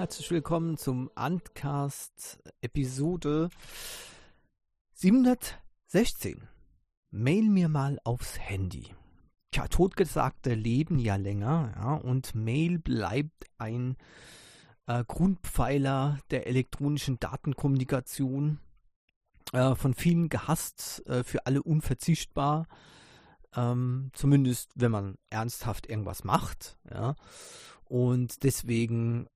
herzlich willkommen zum Antcast Episode 716. Mail mir mal aufs Handy. Tja, Totgesagte leben ja länger, ja, und Mail bleibt ein Grundpfeiler der elektronischen Datenkommunikation, von vielen gehasst, für alle unverzichtbar, zumindest wenn man ernsthaft irgendwas macht, ja. Und deswegen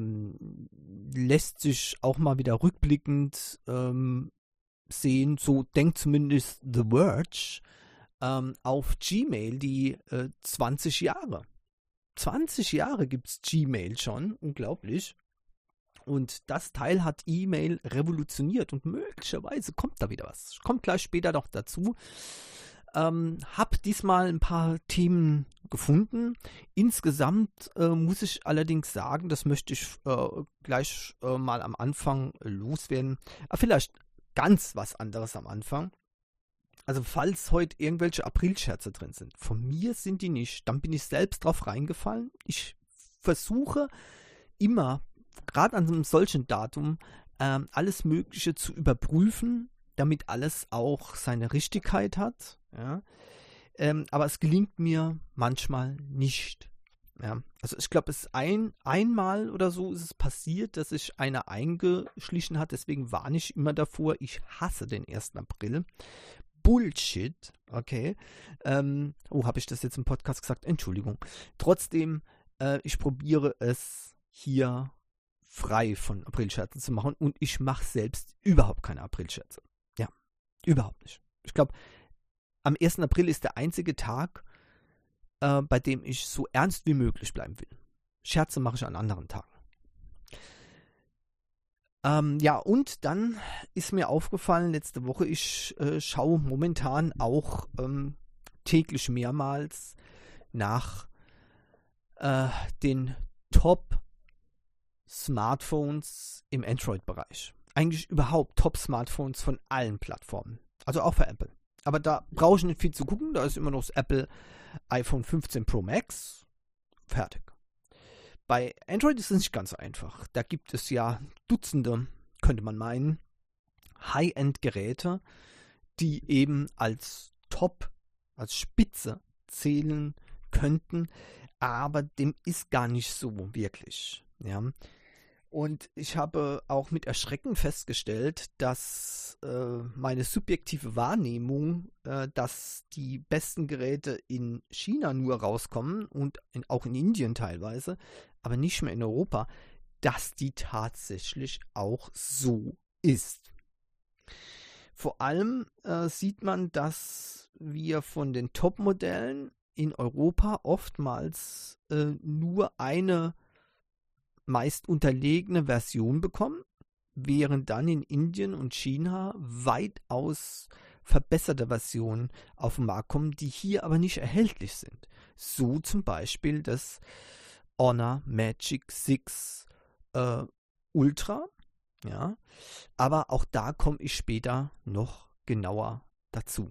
lässt sich auch mal wieder rückblickend sehen, so denkt zumindest The Verge, auf Gmail die 20 Jahre. 20 Jahre gibt es Gmail schon, unglaublich. Und das Teil hat E-Mail revolutioniert und möglicherweise kommt da wieder was. Ich komme gleich später noch dazu. Hab diesmal ein paar Themen gefunden. Insgesamt muss ich allerdings sagen, das möchte ich gleich mal am Anfang loswerden. Aber vielleicht ganz was anderes am Anfang. Also falls heute irgendwelche Aprilscherze drin sind, von mir sind die nicht, dann bin ich selbst drauf reingefallen. Ich versuche immer, gerade an einem solchen Datum, alles Mögliche zu überprüfen, damit alles auch seine Richtigkeit hat. Ja. Aber es gelingt mir manchmal nicht. Ja. Also ich glaube, es einmal oder so ist es passiert, dass sich einer eingeschlichen hat. Deswegen warne ich immer davor. Ich hasse den 1. April. Bullshit, okay. Habe ich das jetzt im Podcast gesagt? Entschuldigung. Trotzdem, ich probiere es hier frei von Aprilscherzen zu machen und ich mache selbst überhaupt keine Aprilscherze. Ja, überhaupt nicht. Ich glaube, am 1. April ist der einzige Tag, bei dem ich so ernst wie möglich bleiben will. Scherze mache ich an anderen Tagen. Ja, und dann ist mir aufgefallen, letzte Woche, ich schaue momentan auch täglich mehrmals nach den Top-Smartphones im Android-Bereich. Eigentlich überhaupt Top-Smartphones von allen Plattformen. Also auch für Apple. Aber da brauche ich nicht viel zu gucken. Da ist immer noch das Apple iPhone 15 Pro Max. Fertig. Bei Android ist es nicht ganz so einfach. Da gibt es ja Dutzende, könnte man meinen, High-End-Geräte, die eben als Top, als Spitze zählen könnten, aber dem ist gar nicht so wirklich. Ja. Und ich habe auch mit Erschrecken festgestellt, dass meine subjektive Wahrnehmung, dass die besten Geräte in China nur rauskommen und auch in Indien teilweise, aber nicht mehr in Europa, dass die tatsächlich auch so ist. Vor allem sieht man, dass wir von den Top-Modellen in Europa oftmals nur eine meist unterlegene Version bekommen, während dann in Indien und China weitaus verbesserte Versionen auf den Markt kommen, die hier aber nicht erhältlich sind. So zum Beispiel das Honor Magic 6 Ultra, ja, aber auch da komme ich später noch genauer dazu.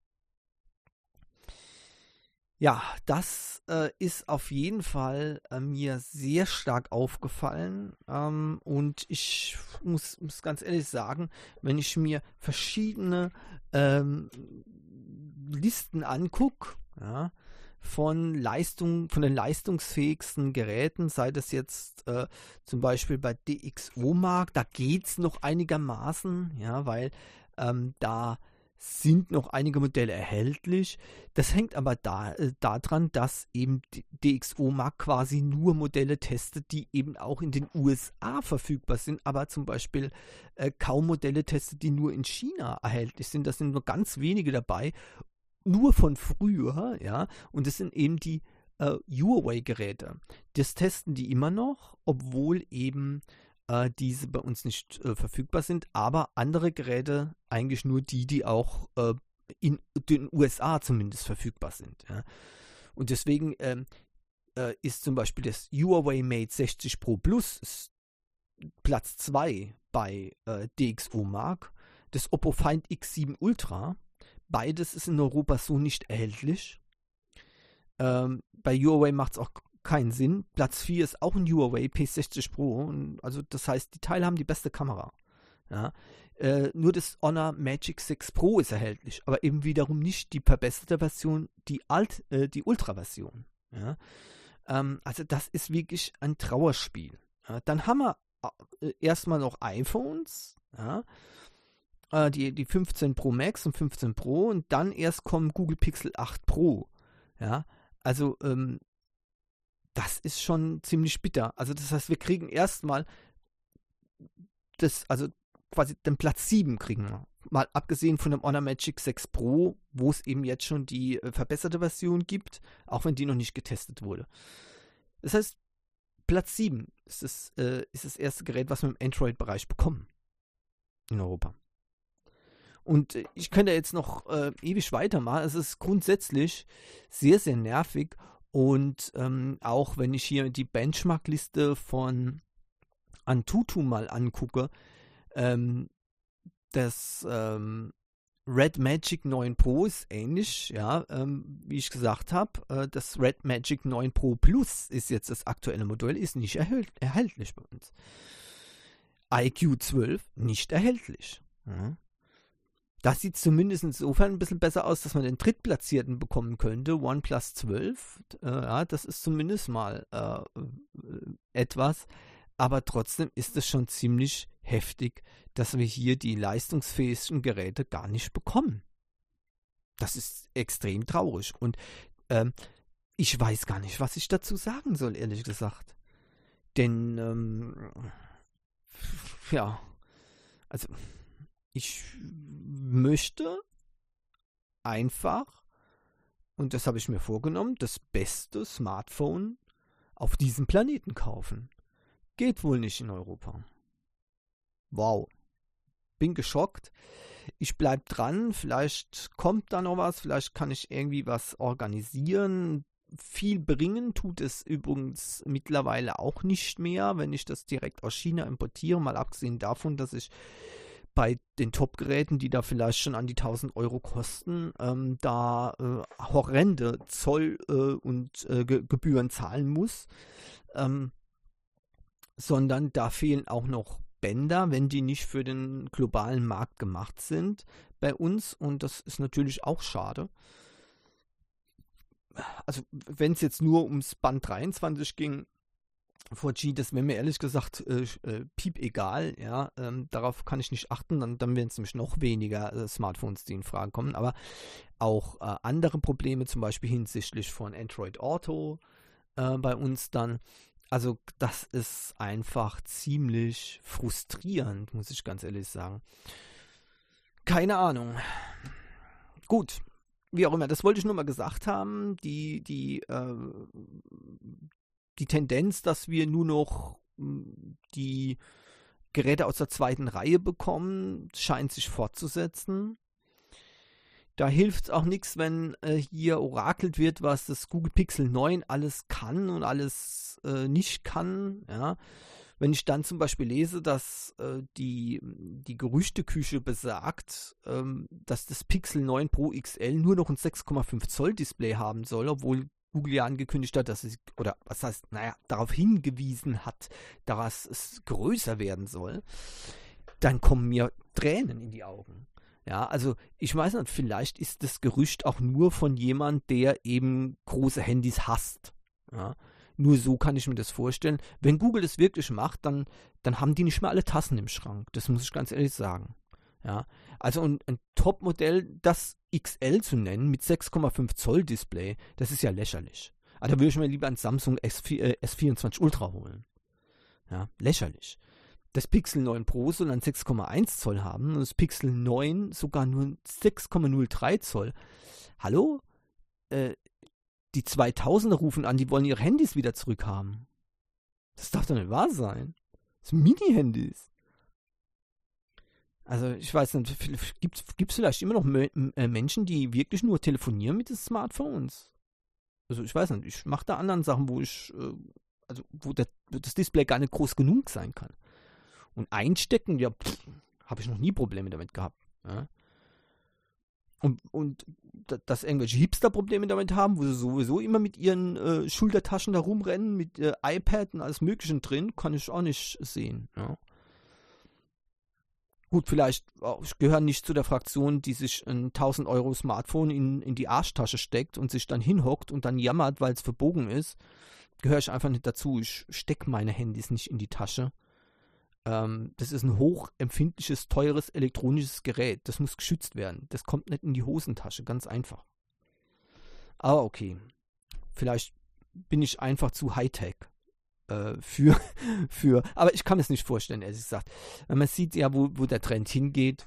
Ja, das ist auf jeden Fall mir sehr stark aufgefallen und ich muss ganz ehrlich sagen, wenn ich mir verschiedene Listen angucke, ja, von den leistungsfähigsten Geräten, sei das jetzt zum Beispiel bei DxOMark, da geht es noch einigermaßen, ja, weil da sind noch einige Modelle erhältlich. Das hängt aber daran, dass eben DxOMark quasi nur Modelle testet, die eben auch in den USA verfügbar sind, aber zum Beispiel kaum Modelle testet, die nur in China erhältlich sind. Das sind nur ganz wenige dabei, nur von früher, ja, und das sind eben die Huawei-Geräte. Das testen die immer noch, obwohl eben diese bei uns nicht verfügbar sind, aber andere Geräte, eigentlich nur die auch in den USA zumindest verfügbar sind. Ja. Und deswegen ist zum Beispiel das Huawei Mate 60 Pro Plus Platz 2 bei DxOMark, das Oppo Find X7 Ultra, beides ist in Europa so nicht erhältlich. Bei Huawei macht es auch keinen Sinn. Platz 4 ist auch ein Huawei P60 Pro. Und also das heißt, die Teile haben die beste Kamera. Ja. Nur das Honor Magic 6 Pro ist erhältlich, aber eben wiederum nicht die verbesserte Version, die Ultra-Version. Ja. Also das ist wirklich ein Trauerspiel. Ja. Dann haben wir erstmal noch iPhones, ja. Die 15 Pro Max und 15 Pro und dann erst kommen Google Pixel 8 Pro. Ja. Also das ist schon ziemlich bitter. Also das heißt, wir kriegen erstmal also quasi den Platz 7 kriegen wir. Mal abgesehen von dem Honor Magic 6 Pro, wo es eben jetzt schon die verbesserte Version gibt, auch wenn die noch nicht getestet wurde. Das heißt, Platz 7 ist das erste Gerät, was wir im Android-Bereich bekommen in Europa. Und ich könnte jetzt noch ewig weitermachen. Es ist grundsätzlich sehr, sehr nervig. Und auch wenn ich hier die Benchmark-Liste von Antutu mal angucke, das Red Magic 9 Pro ist ähnlich, ja, wie ich gesagt habe. Das Red Magic 9 Pro Plus ist jetzt das aktuelle Modell, ist nicht erhältlich bei uns. iQ 12 nicht erhältlich. Ja. Das sieht zumindest insofern ein bisschen besser aus, dass man den Drittplatzierten bekommen könnte. OnePlus 12, ja, das ist zumindest mal etwas. Aber trotzdem ist es schon ziemlich heftig, dass wir hier die leistungsfähigsten Geräte gar nicht bekommen. Das ist extrem traurig. Und ich weiß gar nicht, was ich dazu sagen soll, ehrlich gesagt. Denn, ja, also ich möchte einfach, und das habe ich mir vorgenommen, das beste Smartphone auf diesem Planeten kaufen. Geht wohl nicht in Europa. Wow. Bin geschockt. Ich bleib dran. Vielleicht kommt da noch was. Vielleicht kann ich irgendwie was organisieren. Viel bringen tut es übrigens mittlerweile auch nicht mehr, wenn ich das direkt aus China importiere. Mal abgesehen davon, dass ich bei den Top-Geräten, die da vielleicht schon an die 1000 Euro kosten, da horrende Zoll- und Gebühren zahlen muss. Sondern da fehlen auch noch Bänder, wenn die nicht für den globalen Markt gemacht sind bei uns. Und das ist natürlich auch schade. Also wenn es jetzt nur ums Band 23 ging, 4G, das wäre mir ehrlich gesagt piep egal, ja, darauf kann ich nicht achten, dann wären es nämlich noch weniger Smartphones, die in Frage kommen, aber auch andere Probleme, zum Beispiel hinsichtlich von Android Auto bei uns dann, also das ist einfach ziemlich frustrierend, muss ich ganz ehrlich sagen. Keine Ahnung. Gut, wie auch immer, das wollte ich nur mal gesagt haben, die Tendenz, dass wir nur noch die Geräte aus der zweiten Reihe bekommen, scheint sich fortzusetzen. Da hilft es auch nichts, wenn hier orakelt wird, was das Google Pixel 9 alles kann und alles nicht kann. Ja. Wenn ich dann zum Beispiel lese, dass die Gerüchteküche besagt, dass das Pixel 9 Pro XL nur noch ein 6,5 Zoll Display haben soll, obwohl Google ja angekündigt hat, dass es, oder was heißt, darauf hingewiesen hat, dass es größer werden soll, dann kommen mir Tränen in die Augen. Ja, also ich weiß nicht, vielleicht ist das Gerücht auch nur von jemand, der eben große Handys hasst. Ja, nur so kann ich mir das vorstellen. Wenn Google das wirklich macht, dann haben die nicht mehr alle Tassen im Schrank. Das muss ich ganz ehrlich sagen. Ja, also ein Top-Modell, das XL zu nennen, mit 6,5 Zoll Display, das ist ja lächerlich. Also da würde ich mir lieber ein Samsung S24 Ultra holen. Ja, lächerlich. Das Pixel 9 Pro soll ein 6,1 Zoll haben und das Pixel 9 sogar nur 6,03 Zoll. Hallo? Die 2000er rufen an, die wollen ihre Handys wieder zurückhaben. Das darf doch nicht wahr sein. Das sind Mini-Handys. Also ich weiß nicht, gibt es vielleicht immer noch Menschen, die wirklich nur telefonieren mit den Smartphones? Also ich weiß nicht, ich mache da anderen Sachen, wo das Display gar nicht groß genug sein kann. Und einstecken, ja, habe ich noch nie Probleme damit gehabt. Ja. Und dass irgendwelche Hipster Probleme damit haben, wo sie sowieso immer mit ihren Schultertaschen da rumrennen, mit iPad und alles Mögliche drin, kann ich auch nicht sehen. Ja. Gut, vielleicht, ich gehöre nicht zu der Fraktion, die sich ein 1000 Euro Smartphone in die Arschtasche steckt und sich dann hinhockt und dann jammert, weil es verbogen ist. Gehöre ich einfach nicht dazu. Ich stecke meine Handys nicht in die Tasche. Das ist ein hochempfindliches, teures elektronisches Gerät. Das muss geschützt werden. Das kommt nicht in die Hosentasche, ganz einfach. Aber okay, vielleicht bin ich einfach zu Hightech aber ich kann es nicht vorstellen, ehrlich gesagt. Man sieht ja, wo der Trend hingeht.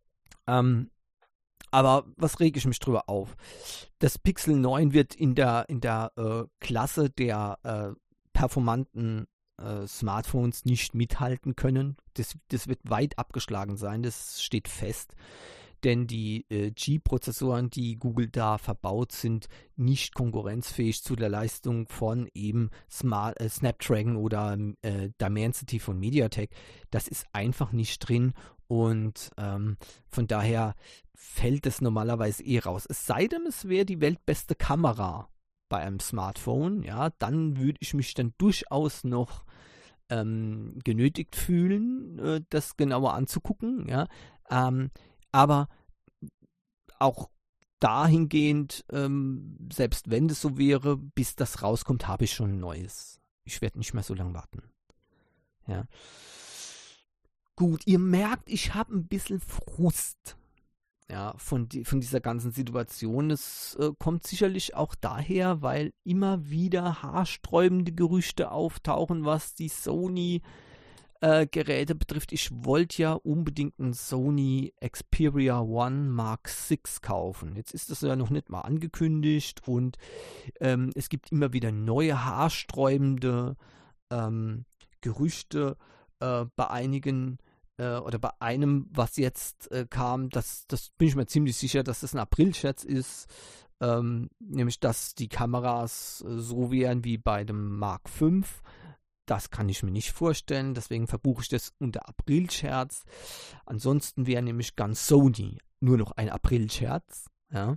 Aber was rege ich mich drüber auf? Das Pixel 9 wird in der Klasse der performanten Smartphones nicht mithalten können. Das wird weit abgeschlagen sein, das steht fest. Denn die G-Prozessoren, die Google da verbaut, sind nicht konkurrenzfähig zu der Leistung von eben Snapdragon oder Dimensity von MediaTek. Das ist einfach nicht drin und von daher fällt es normalerweise raus. Es sei denn, es wäre die weltbeste Kamera bei einem Smartphone, ja, dann würde ich mich dann durchaus noch genötigt fühlen, das genauer anzugucken, ja, aber auch dahingehend, selbst wenn das so wäre, bis das rauskommt, habe ich schon ein neues. Ich werde nicht mehr so lange warten. Ja. Gut, ihr merkt, ich habe ein bisschen Frust. Ja, von dieser ganzen Situation. Es kommt sicherlich auch daher, weil immer wieder haarsträubende Gerüchte auftauchen, was die Sony-Geräte betrifft. Ich wollte ja unbedingt einen Sony Xperia One Mark VI kaufen. Jetzt ist das ja noch nicht mal angekündigt und es gibt immer wieder neue haarsträubende Gerüchte bei einigen oder bei einem, was jetzt kam, das bin ich mir ziemlich sicher, dass das ein April-Scherz ist, nämlich, dass die Kameras so wären wie bei dem Mark V. Das kann ich mir nicht vorstellen, deswegen verbuche ich das unter April-Scherz. Ansonsten wäre nämlich ganz Sony nur noch ein April-Scherz, ja.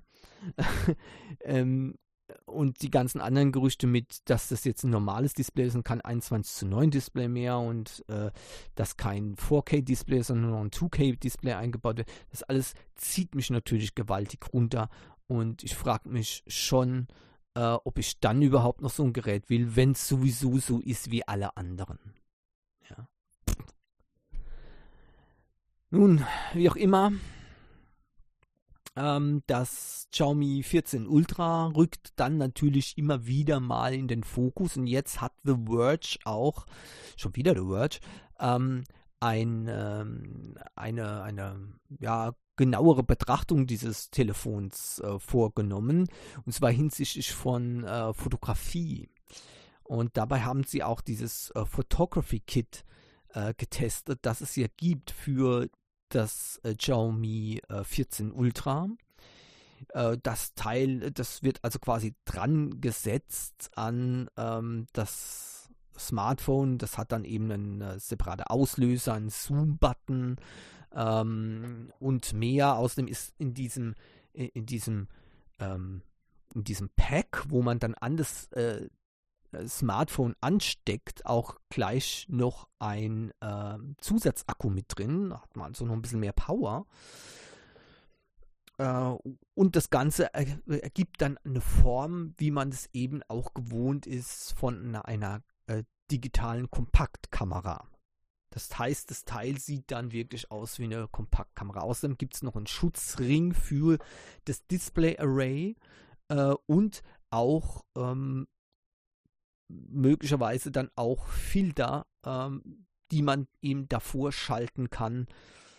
Und die ganzen anderen Gerüchte mit, dass das jetzt ein normales Display ist und kein 21:9 Display mehr und dass kein 4K-Display, sondern nur ein 2K-Display eingebaut wird, das alles zieht mich natürlich gewaltig runter und ich frage mich schon, ob ich dann überhaupt noch so ein Gerät will, wenn es sowieso so ist wie alle anderen. Ja. Nun, wie auch immer, das Xiaomi 14 Ultra rückt dann natürlich immer wieder mal in den Fokus und jetzt hat The Verge auch, schon wieder The Verge, eine genauere Betrachtung dieses Telefons vorgenommen, und zwar hinsichtlich von Fotografie. Und dabei haben sie auch dieses Photography Kit getestet, das es ja gibt für das Xiaomi 14 Ultra. Das Teil, das wird also quasi dran gesetzt an das Smartphone. Das hat dann eben einen separaten Auslöser, einen Zoom-Button und mehr. Außerdem ist in diesem Pack, wo man dann an das Smartphone ansteckt, auch gleich noch ein Zusatzakku mit drin. Da hat man also noch ein bisschen mehr Power. Und das Ganze ergibt dann eine Form, wie man es eben auch gewohnt ist von einer digitalen Kompaktkamera. Das heißt, das Teil sieht dann wirklich aus wie eine Kompaktkamera. Außerdem gibt es noch einen Schutzring für das Display-Array und auch möglicherweise dann auch Filter, die man eben davor schalten kann.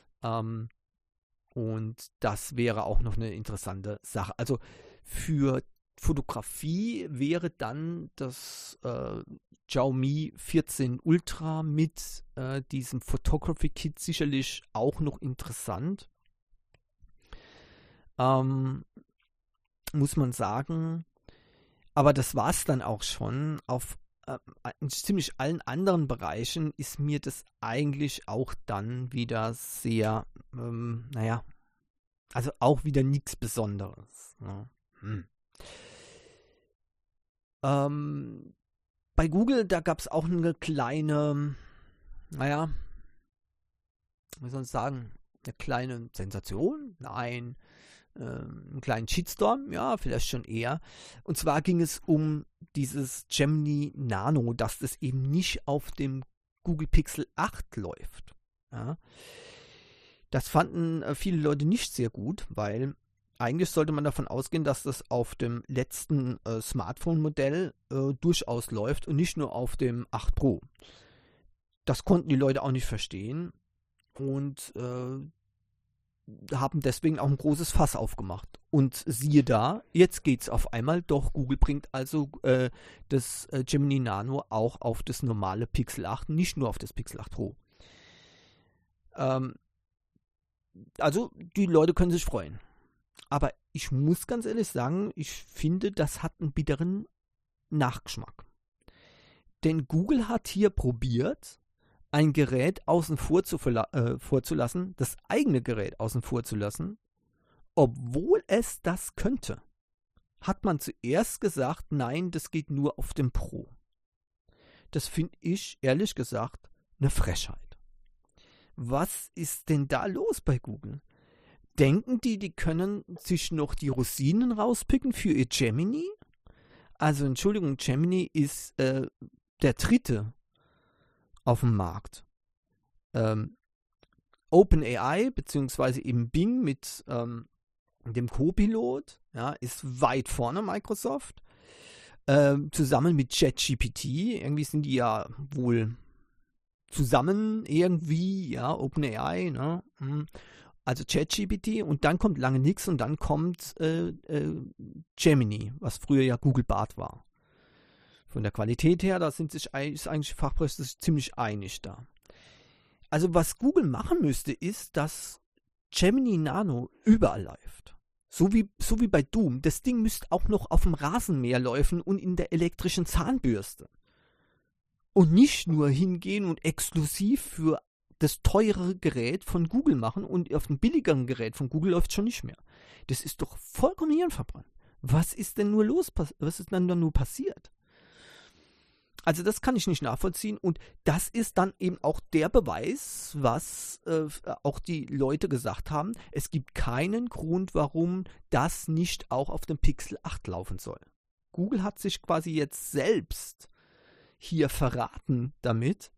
Und das wäre auch noch eine interessante Sache. Also für Fotografie wäre dann das Xiaomi 14 Ultra mit diesem Photography Kit sicherlich auch noch interessant. Muss man sagen. Aber das war es dann auch schon. Auf in ziemlich allen anderen Bereichen ist mir das eigentlich auch dann wieder sehr, Also auch wieder nichts Besonderes. Ne? Bei Google, da gab es auch eine kleine, naja, wie soll ich sagen, eine kleine Sensation? Nein. Einen kleinen Shitstorm? Ja, vielleicht schon eher. Und zwar ging es um dieses Gemini Nano, dass das eben nicht auf dem Google Pixel 8 läuft. Ja. Das fanden viele Leute nicht sehr gut, weil eigentlich sollte man davon ausgehen, dass das auf dem letzten Smartphone-Modell durchaus läuft und nicht nur auf dem 8 Pro. Das konnten die Leute auch nicht verstehen und haben deswegen auch ein großes Fass aufgemacht. Und siehe da, jetzt geht's auf einmal doch. Google bringt also das Gemini Nano auch auf das normale Pixel 8, nicht nur auf das Pixel 8 Pro. Also die Leute können sich freuen. Aber ich muss ganz ehrlich sagen, ich finde, das hat einen bitteren Nachgeschmack. Denn Google hat hier probiert, ein Gerät außen vor vorzulassen, das eigene Gerät außen vor zu lassen, obwohl es das könnte. Hat man zuerst gesagt, nein, das geht nur auf dem Pro. Das finde ich, ehrlich gesagt, eine Frechheit. Was ist denn da los bei Google? Denken die können sich noch die Rosinen rauspicken für ihr Gemini? Also Entschuldigung, Gemini ist der dritte auf dem Markt. OpenAI, beziehungsweise eben Bing mit dem Copilot, ja, ist weit vorne Microsoft. Zusammen mit ChatGPT, irgendwie sind die ja wohl zusammen irgendwie, ja, OpenAI, ne? Also ChatGPT und dann kommt lange nichts und dann kommt Gemini, was früher ja Google Bard war. Von der Qualität her, da ist eigentlich die Fachpresse ziemlich einig da. Also was Google machen müsste, ist, dass Gemini Nano überall läuft. So wie bei Doom. Das Ding müsste auch noch auf dem Rasenmäher laufen und in der elektrischen Zahnbürste. Und nicht nur hingehen und exklusiv für das teure Gerät von Google machen und auf dem billigeren Gerät von Google läuft es schon nicht mehr. Das ist doch vollkommen hirnverbrannt. Was ist denn nur los? Was ist denn nur passiert? Also das kann ich nicht nachvollziehen und das ist dann eben auch der Beweis, was auch die Leute gesagt haben. Es gibt keinen Grund, warum das nicht auch auf dem Pixel 8 laufen soll. Google hat sich quasi jetzt selbst hier verraten damit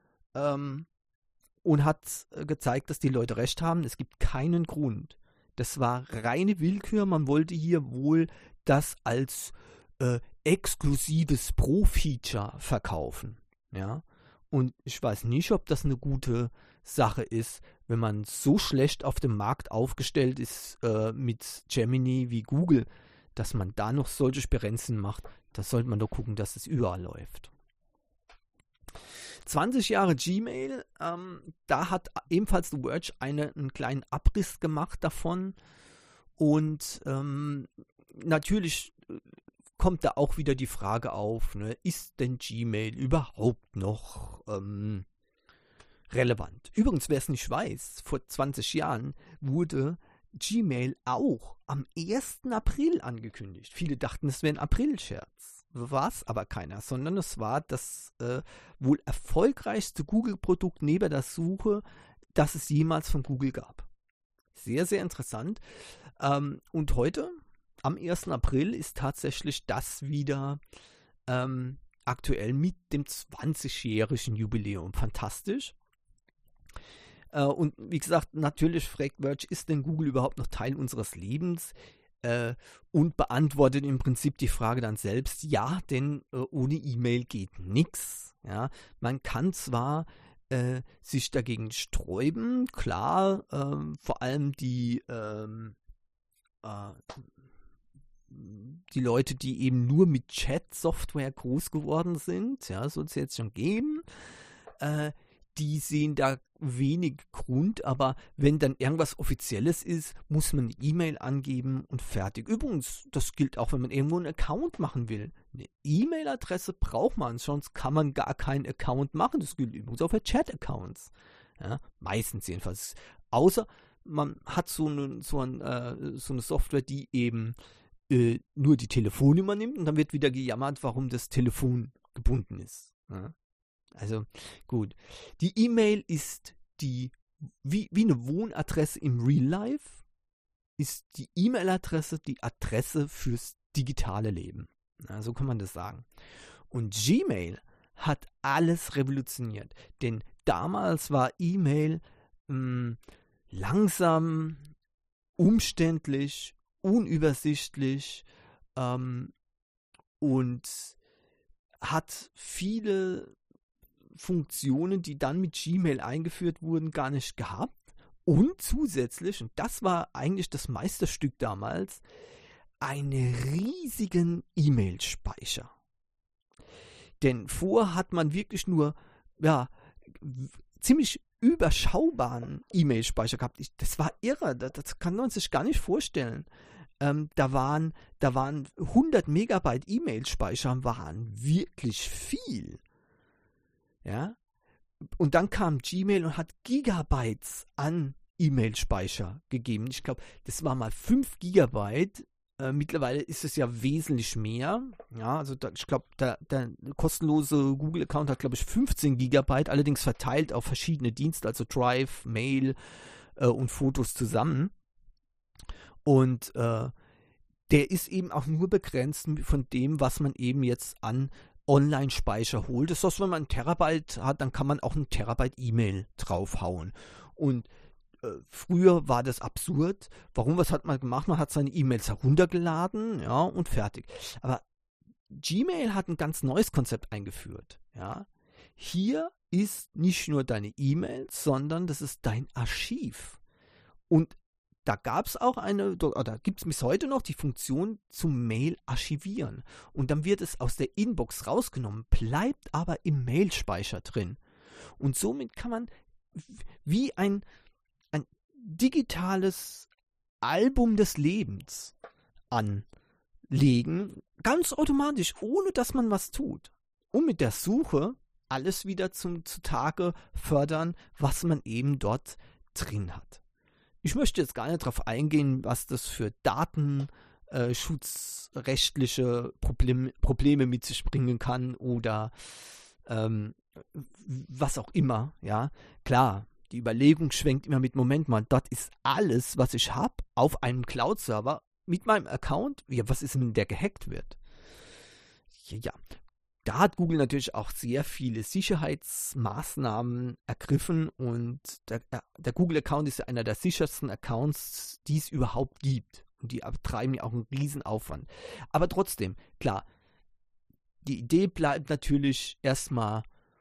und hat gezeigt, dass die Leute recht haben. Es gibt keinen Grund. Das war reine Willkür. Man wollte hier wohl das als exklusives Pro-Feature verkaufen. Ja? Und ich weiß nicht, ob das eine gute Sache ist, wenn man so schlecht auf dem Markt aufgestellt ist mit Gemini wie Google, dass man da noch solche Sperrenzen macht. Da sollte man doch gucken, dass es überall läuft. 20 Jahre Gmail, da hat ebenfalls The Verge einen kleinen Abriss gemacht davon und natürlich kommt da auch wieder die Frage auf, ne, ist denn Gmail überhaupt noch relevant? Übrigens, wer es nicht weiß, vor 20 Jahren wurde Gmail auch am 1. April angekündigt. Viele dachten, es wäre ein April-Scherz. War es aber keiner, sondern es war das wohl erfolgreichste Google-Produkt neben der Suche, das es jemals von Google gab. Sehr, sehr interessant. Und heute, am 1. April, ist tatsächlich das wieder aktuell mit dem 20-jährigen Jubiläum. Fantastisch. Und wie gesagt, natürlich fragt Verge, ist denn Google überhaupt noch Teil unseres Lebens? Und beantwortet im Prinzip die Frage dann selbst, ja, denn ohne E-Mail geht nichts. Ja? Man kann zwar sich dagegen sträuben, klar, vor allem die Leute, die eben nur mit Chat-Software groß geworden sind, ja, soll es jetzt schon geben, die sehen da wenig Grund, aber wenn dann irgendwas Offizielles ist, muss man eine E-Mail angeben und fertig. Übrigens, das gilt auch, wenn man irgendwo einen Account machen will. Eine E-Mail-Adresse braucht man, sonst kann man gar keinen Account machen. Das gilt übrigens auch für Chat-Accounts. Ja, meistens jedenfalls. Außer man hat so eine Software, die eben nur die Telefonnummer nimmt und dann wird wieder gejammert, warum das Telefon gebunden ist. Ja? Also gut. Die E-Mail ist wie eine Wohnadresse im Real Life, ist die E-Mail-Adresse die Adresse fürs digitale Leben. Ja, so kann man das sagen. Und Gmail hat alles revolutioniert. Denn damals war E-Mail langsam, umständlich, unübersichtlich und hat viele Funktionen, die dann mit Gmail eingeführt wurden, gar nicht gehabt. Und zusätzlich, und das war eigentlich das Meisterstück damals, einen riesigen E-Mail-Speicher. Denn vorher hat man wirklich nur ziemlich überschaubaren E-Mail-Speicher gehabt. Das war irre, das kann man sich gar nicht vorstellen. Da waren 100 Megabyte E-Mail-Speicher, waren wirklich viel. Ja? Und dann kam Gmail und hat Gigabytes an E-Mail-Speicher gegeben. Ich glaube, das war mal 5 Gigabyte. Mittlerweile ist es ja wesentlich mehr. Ja, also ich glaube, der kostenlose Google-Account hat, glaube ich, 15 Gigabyte, allerdings verteilt auf verschiedene Dienste, also Drive, Mail und Fotos zusammen. Und der ist eben auch nur begrenzt von dem, was man eben jetzt an Online-Speicher holt. Das heißt, wenn man einen Terabyte hat, dann kann man auch einen Terabyte E-Mail draufhauen. Und früher war das absurd. Warum? Was hat man gemacht? Man hat seine E-Mails heruntergeladen, ja, und fertig. Aber Gmail hat ein ganz neues Konzept eingeführt. Ja. Hier ist nicht nur deine E-Mail, sondern das ist dein Archiv. Und da gab es auch oder gibt es bis heute noch die Funktion zum Mail archivieren. Und dann wird es aus der Inbox rausgenommen, bleibt aber im Mailspeicher drin. Und somit kann man wie ein digitales Album des Lebens anlegen, ganz automatisch, ohne dass man was tut. Und mit der Suche alles wieder zutage fördern, was man eben dort drin hat. Ich möchte jetzt gar nicht darauf eingehen, was das für datenschutzrechtliche Probleme mit sich bringen kann oder was auch immer. Ja, klar. Die Überlegung schwenkt immer mit, Moment mal, das ist alles, was ich habe, auf einem Cloud-Server mit meinem Account. Ja, was ist, wenn der gehackt wird? Ja, da hat Google natürlich auch sehr viele Sicherheitsmaßnahmen ergriffen und der Google-Account ist ja einer der sichersten Accounts, die es überhaupt gibt. Und die betreiben ja auch einen riesen Aufwand. Aber trotzdem, klar, die Idee bleibt natürlich erstmal,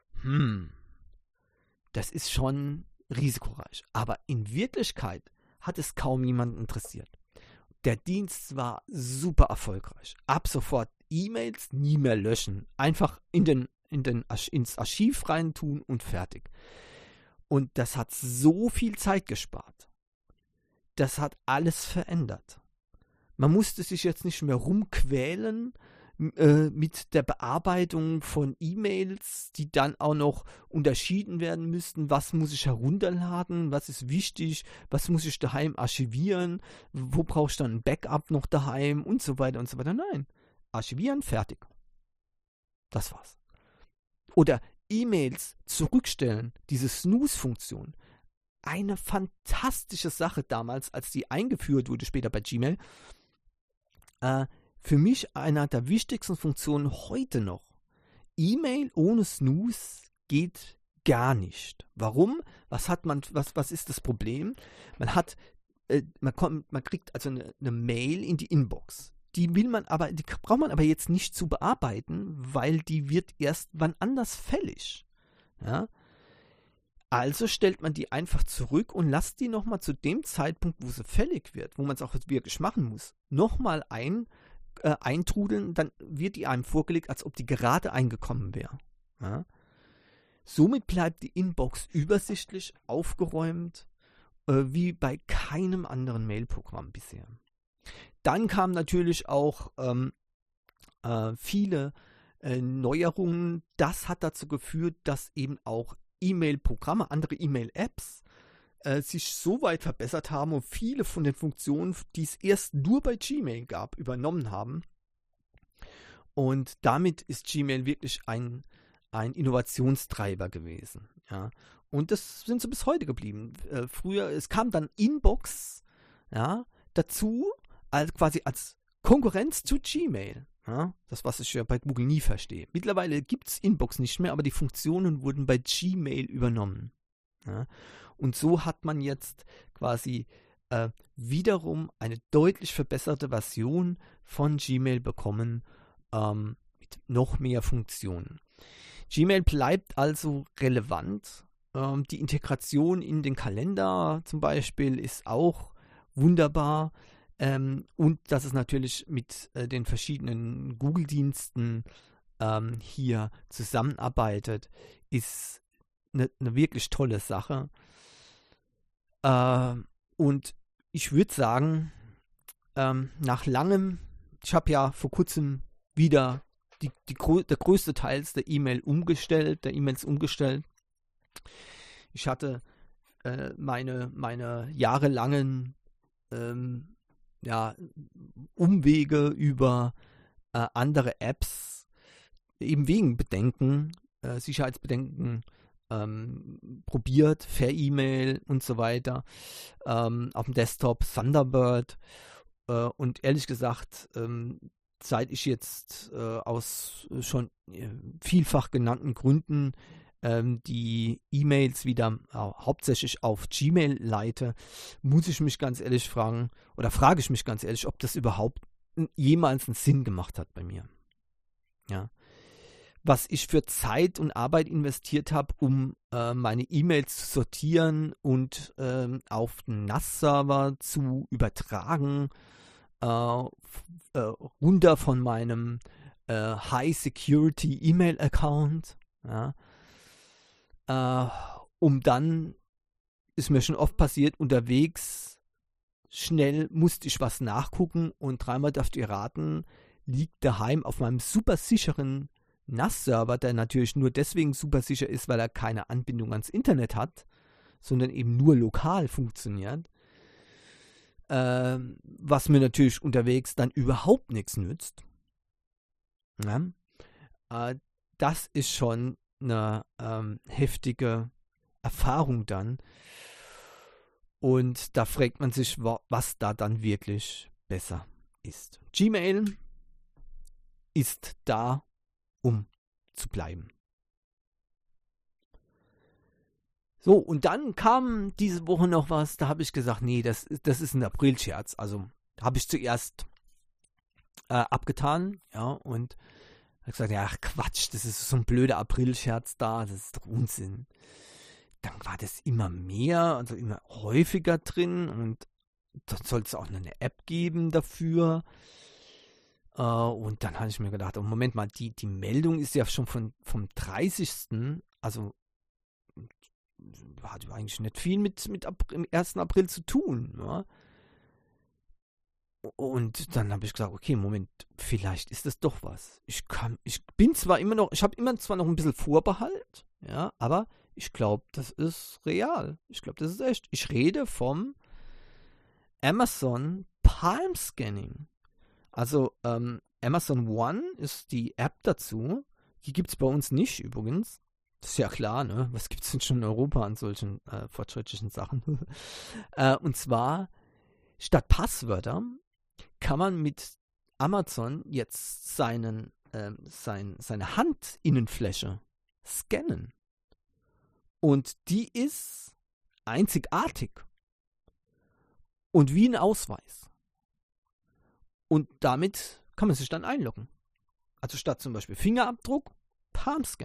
das ist schon risikoreich. Aber in Wirklichkeit hat es kaum jemanden interessiert. Der Dienst war super erfolgreich. Ab sofort E-Mails nie mehr löschen. Einfach ins Archiv reintun und fertig. Und das hat so viel Zeit gespart. Das hat alles verändert. Man musste sich jetzt nicht mehr rumquälen mit der Bearbeitung von E-Mails, die dann auch noch unterschieden werden müssten. Was muss ich herunterladen? Was ist wichtig? Was muss ich daheim archivieren? Wo brauche ich dann ein Backup noch daheim? Und so weiter und so weiter. Nein. Archivieren, fertig. Das war's. Oder E-Mails zurückstellen, diese Snooze-Funktion. Eine fantastische Sache damals, als die eingeführt wurde, später bei Gmail. Für mich einer der wichtigsten Funktionen heute noch. E-Mail ohne Snooze geht gar nicht. Warum? Was ist das Problem? Man kriegt also eine Mail in die Inbox. Die braucht man aber jetzt nicht zu bearbeiten, weil die wird erst wann anders fällig. Ja? Also stellt man die einfach zurück und lasst die nochmal zu dem Zeitpunkt, wo sie fällig wird, wo man es auch wirklich machen muss, nochmal eintrudeln, dann wird die einem vorgelegt, als ob die gerade eingekommen wäre. Ja? Somit bleibt die Inbox übersichtlich, aufgeräumt, wie bei keinem anderen Mail-Programm bisher. Dann kamen natürlich auch viele Neuerungen. Das hat dazu geführt, dass eben auch E-Mail-Programme, andere E-Mail-Apps sich so weit verbessert haben und viele von den Funktionen, die es erst nur bei Gmail gab, übernommen haben. Und damit ist Gmail wirklich ein Innovationstreiber gewesen. Ja. Und das sind sie bis heute geblieben. Früher, es kam dann Inbox, ja, dazu, quasi als Konkurrenz zu Gmail. Ja. Das, was ich ja bei Google nie verstehe. Mittlerweile gibt es Inbox nicht mehr, aber die Funktionen wurden bei Gmail übernommen. Ja. Und so hat man jetzt quasi wiederum eine deutlich verbesserte Version von Gmail bekommen, mit noch mehr Funktionen. Gmail bleibt also relevant. Die Integration in den Kalender zum Beispiel ist auch wunderbar. Und dass es natürlich mit den verschiedenen Google-Diensten hier zusammenarbeitet, ist eine wirklich tolle Sache. Und ich würde sagen, nach langem, ich habe ja vor kurzem wieder der größte Teil der E-Mails umgestellt. Ich hatte meine jahrelangen Umwege über andere Apps, eben wegen Bedenken, Sicherheitsbedenken, probiert, per E-Mail und so weiter, auf dem Desktop, Thunderbird, und ehrlich gesagt, seit ich jetzt aus schon vielfach genannten Gründen die E-Mails wieder hauptsächlich auf Gmail leite, muss ich mich ganz ehrlich fragen, oder frage ich mich ganz ehrlich, ob das überhaupt jemals einen Sinn gemacht hat bei mir. Ja. Was ich für Zeit und Arbeit investiert habe, um meine E-Mails zu sortieren und auf den NAS-Server zu übertragen, runter von meinem High-Security-E-Mail-Account, ja, um dann, ist mir schon oft passiert, unterwegs schnell musste ich was nachgucken und dreimal dürft ihr raten, liegt daheim auf meinem super sicheren NAS-Server, der natürlich nur deswegen super sicher ist, weil er keine Anbindung ans Internet hat, sondern eben nur lokal funktioniert, was mir natürlich unterwegs dann überhaupt nichts nützt. Ja? Das ist schon eine heftige Erfahrung dann. Und da fragt man sich, was da dann wirklich besser ist. Gmail ist da, um zu bleiben. So, und dann kam diese Woche noch was, da habe ich gesagt, nee, das ist ein Aprilscherz. Also habe ich zuerst abgetan, ja, und habe gesagt, ja, Quatsch, das ist so ein blöder Aprilscherz da, das ist doch Unsinn. Dann war das immer mehr, also immer häufiger drin, und dann soll es auch noch eine App geben dafür. Und dann habe ich mir gedacht, oh, Moment mal, die Meldung ist ja schon vom 30. Also hat eigentlich nicht viel mit im 1. April zu tun. Ja? Und dann habe ich gesagt, okay, Moment, vielleicht ist das doch was. Ich habe zwar noch ein bisschen Vorbehalt, ja, aber ich glaube, das ist real. Ich glaube, das ist echt. Ich rede vom Amazon Palm Scanning. Also Amazon One ist die App dazu. Die gibt es bei uns nicht übrigens. Das ist ja klar, ne? Was gibt es denn schon in Europa an solchen fortschrittlichen Sachen? Und zwar, statt Passwörter kann man mit Amazon jetzt seine Handinnenfläche scannen. Und die ist einzigartig. Und wie ein Ausweis. Und damit kann man sich dann einloggen. Also statt zum Beispiel Fingerabdruck, Palmscan.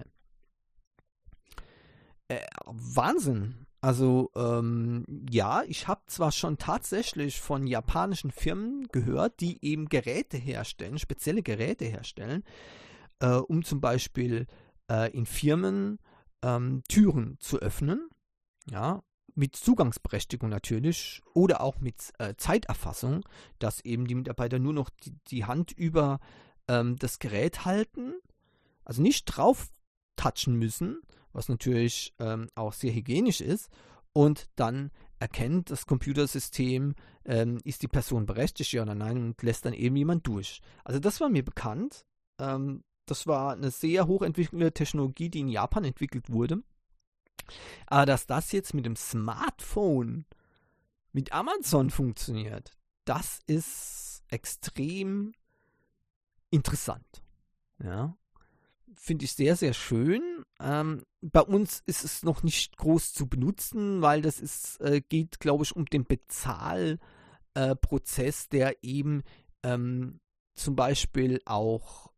Wahnsinn. Also, ja, ich habe zwar schon tatsächlich von japanischen Firmen gehört, die eben Geräte herstellen, spezielle Geräte herstellen, um zum Beispiel in Firmen Türen zu öffnen, ja, mit Zugangsberechtigung natürlich oder auch mit Zeiterfassung, dass eben die Mitarbeiter nur noch die Hand über das Gerät halten, also nicht drauf touchen müssen, was natürlich auch sehr hygienisch ist, und dann erkennt das Computersystem, ist die Person berechtigt, ja oder nein, und lässt dann eben jemand durch. Also das war mir bekannt. Das war eine sehr hochentwickelte Technologie, die in Japan entwickelt wurde. Aber dass das jetzt mit dem Smartphone, mit Amazon funktioniert, das ist extrem interessant. Ja. Finde ich sehr, sehr schön. Bei uns ist es noch nicht groß zu benutzen, weil geht, glaube ich, um den Bezahlprozess, der eben zum Beispiel auch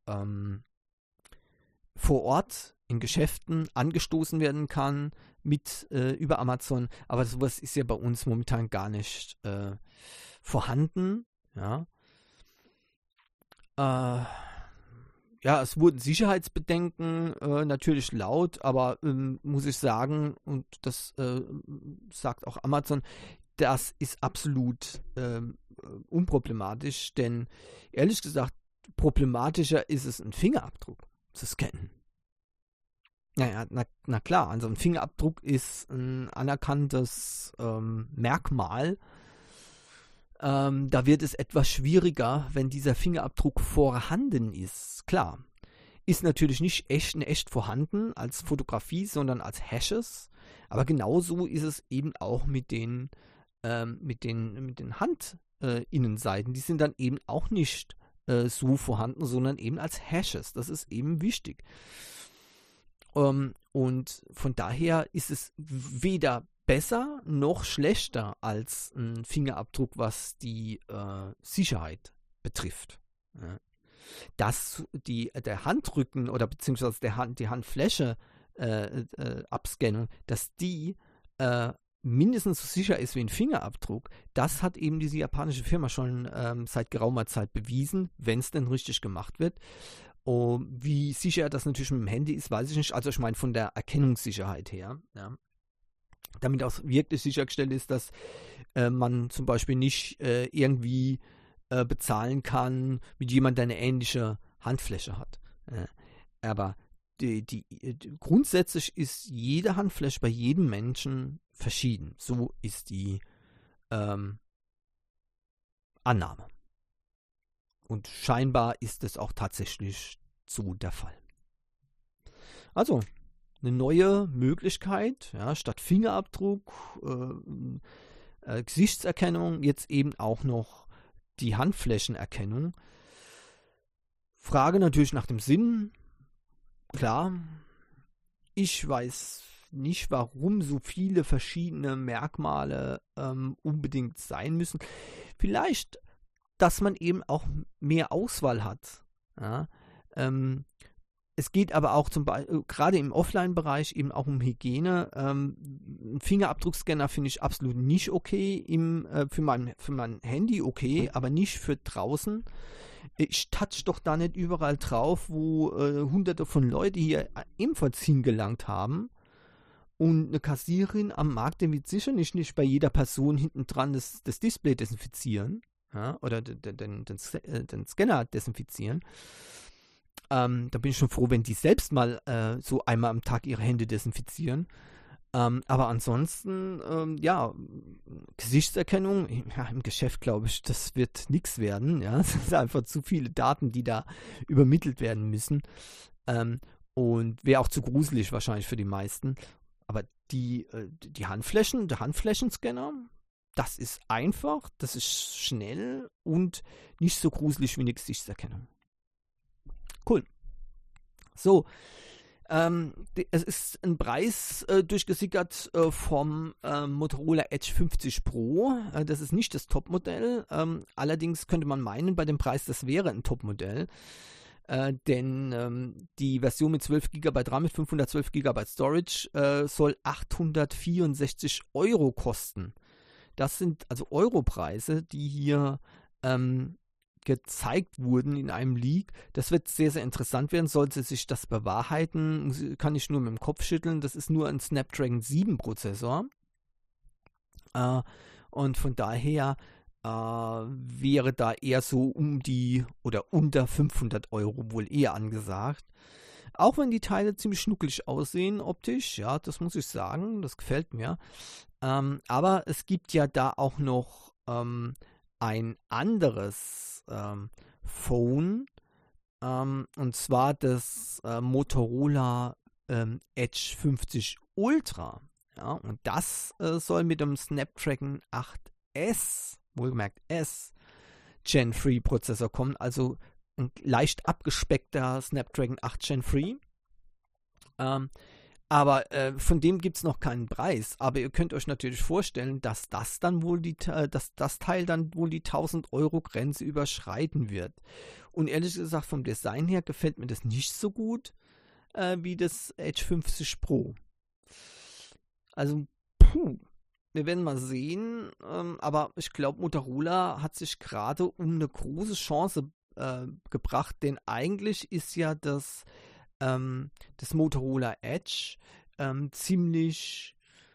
vor Ort in Geschäften angestoßen werden kann über Amazon. Aber sowas ist ja bei uns momentan gar nicht vorhanden. Ja. Ja, es wurden Sicherheitsbedenken natürlich laut, aber muss ich sagen, und das sagt auch Amazon, das ist absolut unproblematisch, denn ehrlich gesagt, problematischer ist es, einen Fingerabdruck zu scannen. Naja, na klar, also ein Fingerabdruck ist ein anerkanntes Merkmal. Da wird es etwas schwieriger, wenn dieser Fingerabdruck vorhanden ist. Klar, ist natürlich nicht echt vorhanden als Fotografie, sondern als Hashes. Aber genauso ist es eben auch mit den Handinnenseiten. Die sind dann eben auch nicht so vorhanden, sondern eben als Hashes. Das ist eben wichtig. Und von daher ist es weder besser noch schlechter als ein Fingerabdruck, was die Sicherheit betrifft. Ja. Dass der Handrücken oder beziehungsweise die Handfläche Abscannung, dass die mindestens so sicher ist wie ein Fingerabdruck, das hat eben diese japanische Firma schon seit geraumer Zeit bewiesen, wenn es denn richtig gemacht wird. Wie sicher das natürlich mit dem Handy ist, weiß ich nicht. Also ich meine von der Erkennungssicherheit her. Ja. Damit auch wirklich sichergestellt ist, dass man zum Beispiel nicht irgendwie bezahlen kann mit jemandem, der eine ähnliche Handfläche hat. Aber grundsätzlich ist jede Handfläche bei jedem Menschen verschieden. So ist die Annahme. Und scheinbar ist es auch tatsächlich so der Fall. Also, eine neue Möglichkeit, ja, statt Fingerabdruck, Gesichtserkennung, jetzt eben auch noch die Handflächenerkennung. Frage natürlich nach dem Sinn. Klar, ich weiß nicht, warum so viele verschiedene Merkmale unbedingt sein müssen. Vielleicht, dass man eben auch mehr Auswahl hat. Ja? Es geht aber auch zum Beispiel, gerade im Offline-Bereich, eben auch um Hygiene. Ein Fingerabdruckscanner finde ich absolut nicht okay. Für mein Handy okay, aber nicht für draußen. Ich touch doch da nicht überall drauf, wo hunderte von Leuten hier ebenfalls hingelangt haben. Und eine Kassiererin am Markt, die wird sicherlich nicht bei jeder Person hinten dran das Display desinfizieren. Ja, oder den Scanner desinfizieren. Da bin ich schon froh, wenn die selbst mal so einmal am Tag ihre Hände desinfizieren. Aber ansonsten, ja, Gesichtserkennung, ja, im Geschäft glaube ich, das wird nichts werden. Ja, es sind einfach zu viele Daten, die da übermittelt werden müssen. Und wäre auch zu gruselig wahrscheinlich für die meisten. Aber der Handflächenscanner, das ist einfach, das ist schnell und nicht so gruselig wie eine Gesichtserkennung. Cool. So, es ist ein Preis durchgesickert vom Motorola Edge 50 Pro. Das ist nicht das Topmodell. Allerdings könnte man meinen, bei dem Preis, das wäre ein Topmodell. Denn die Version mit 12 GB RAM mit 512 GB Storage soll 864 € kosten. Das sind also Europreise, die hier gezeigt wurden in einem Leak. Das wird sehr, sehr interessant werden. Sollte sich das bewahrheiten, kann ich nur mit dem Kopf schütteln. Das ist nur ein Snapdragon 7 Prozessor. Und von daher wäre da eher so um die oder unter 500 € wohl eher angesagt. Auch wenn die Teile ziemlich schnuckelig aussehen optisch, ja, das muss ich sagen, das gefällt mir. Aber es gibt ja da auch noch ein anderes Phone, und zwar das Motorola Edge 50 Ultra. Ja, und das soll mit dem Snapdragon 8S, wohlgemerkt S, Gen 3 Prozessor kommen, also ein leicht abgespeckter Snapdragon 8 Gen 3. Aber von dem gibt es noch keinen Preis. Aber ihr könnt euch natürlich vorstellen, dass das dann wohl dass das Teil dann wohl die 1.000-Euro-Grenze überschreiten wird. Und ehrlich gesagt, vom Design her gefällt mir das nicht so gut wie das Edge 50 Pro. Also, wir werden mal sehen. Aber ich glaube, Motorola hat sich gerade um eine große Chance gebracht, denn eigentlich ist ja das Motorola Edge ziemlich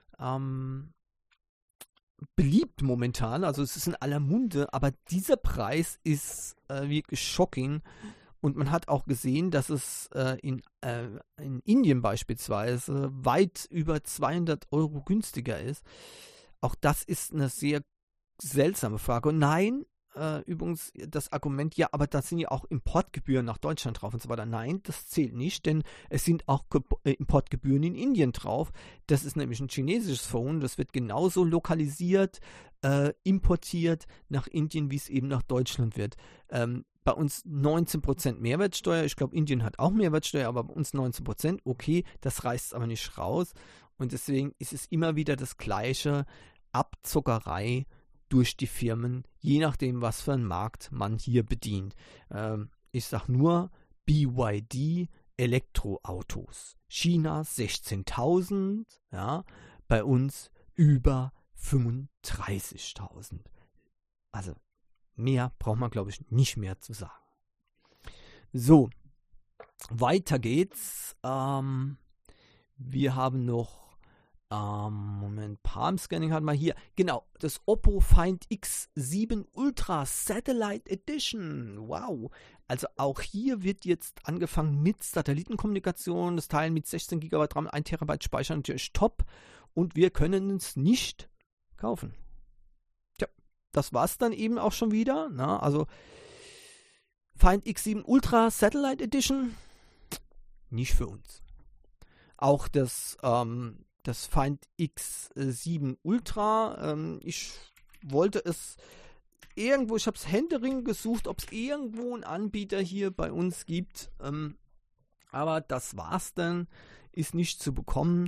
beliebt momentan. Also es ist in aller Munde, aber dieser Preis ist wirklich shocking. Und man hat auch gesehen, dass es in Indien beispielsweise weit über 200 Euro günstiger ist. Auch das ist eine sehr seltsame Frage. Und nein, übrigens das Argument, ja, aber da sind ja auch Importgebühren nach Deutschland drauf und so weiter. Nein, das zählt nicht, denn es sind auch Importgebühren in Indien drauf. Das ist nämlich ein chinesisches Phone, das wird genauso lokalisiert, importiert nach Indien, wie es eben nach Deutschland wird. Bei uns 19% Mehrwertsteuer, ich glaube, Indien hat auch Mehrwertsteuer, aber bei uns 19%, okay, das reißt aber nicht raus. Und deswegen ist es immer wieder das gleiche, Abzockerei durch die Firmen, je nachdem, was für einen Markt man hier bedient. Ich sage nur BYD Elektroautos. China 16.000, ja, bei uns über 35.000. Also mehr braucht man, glaube ich, nicht mehr zu sagen. So, weiter geht's. Wir haben noch Moment, Palm Scanning hat mal hier. Genau, das Oppo Find X7 Ultra Satellite Edition. Wow. Also auch hier wird jetzt angefangen mit Satellitenkommunikation. Das Teil mit 16 GB RAM, 1 TB Speicher natürlich top. Und wir können es nicht kaufen. Tja, das war's dann eben auch schon wieder. Na, also Find X7 Ultra Satellite Edition. Nicht für uns. Auch das Find X7 Ultra. Ich wollte es irgendwo, ich habe es händeringend gesucht, ob es irgendwo einen Anbieter hier bei uns gibt. Aber das war's dann, ist nicht zu bekommen.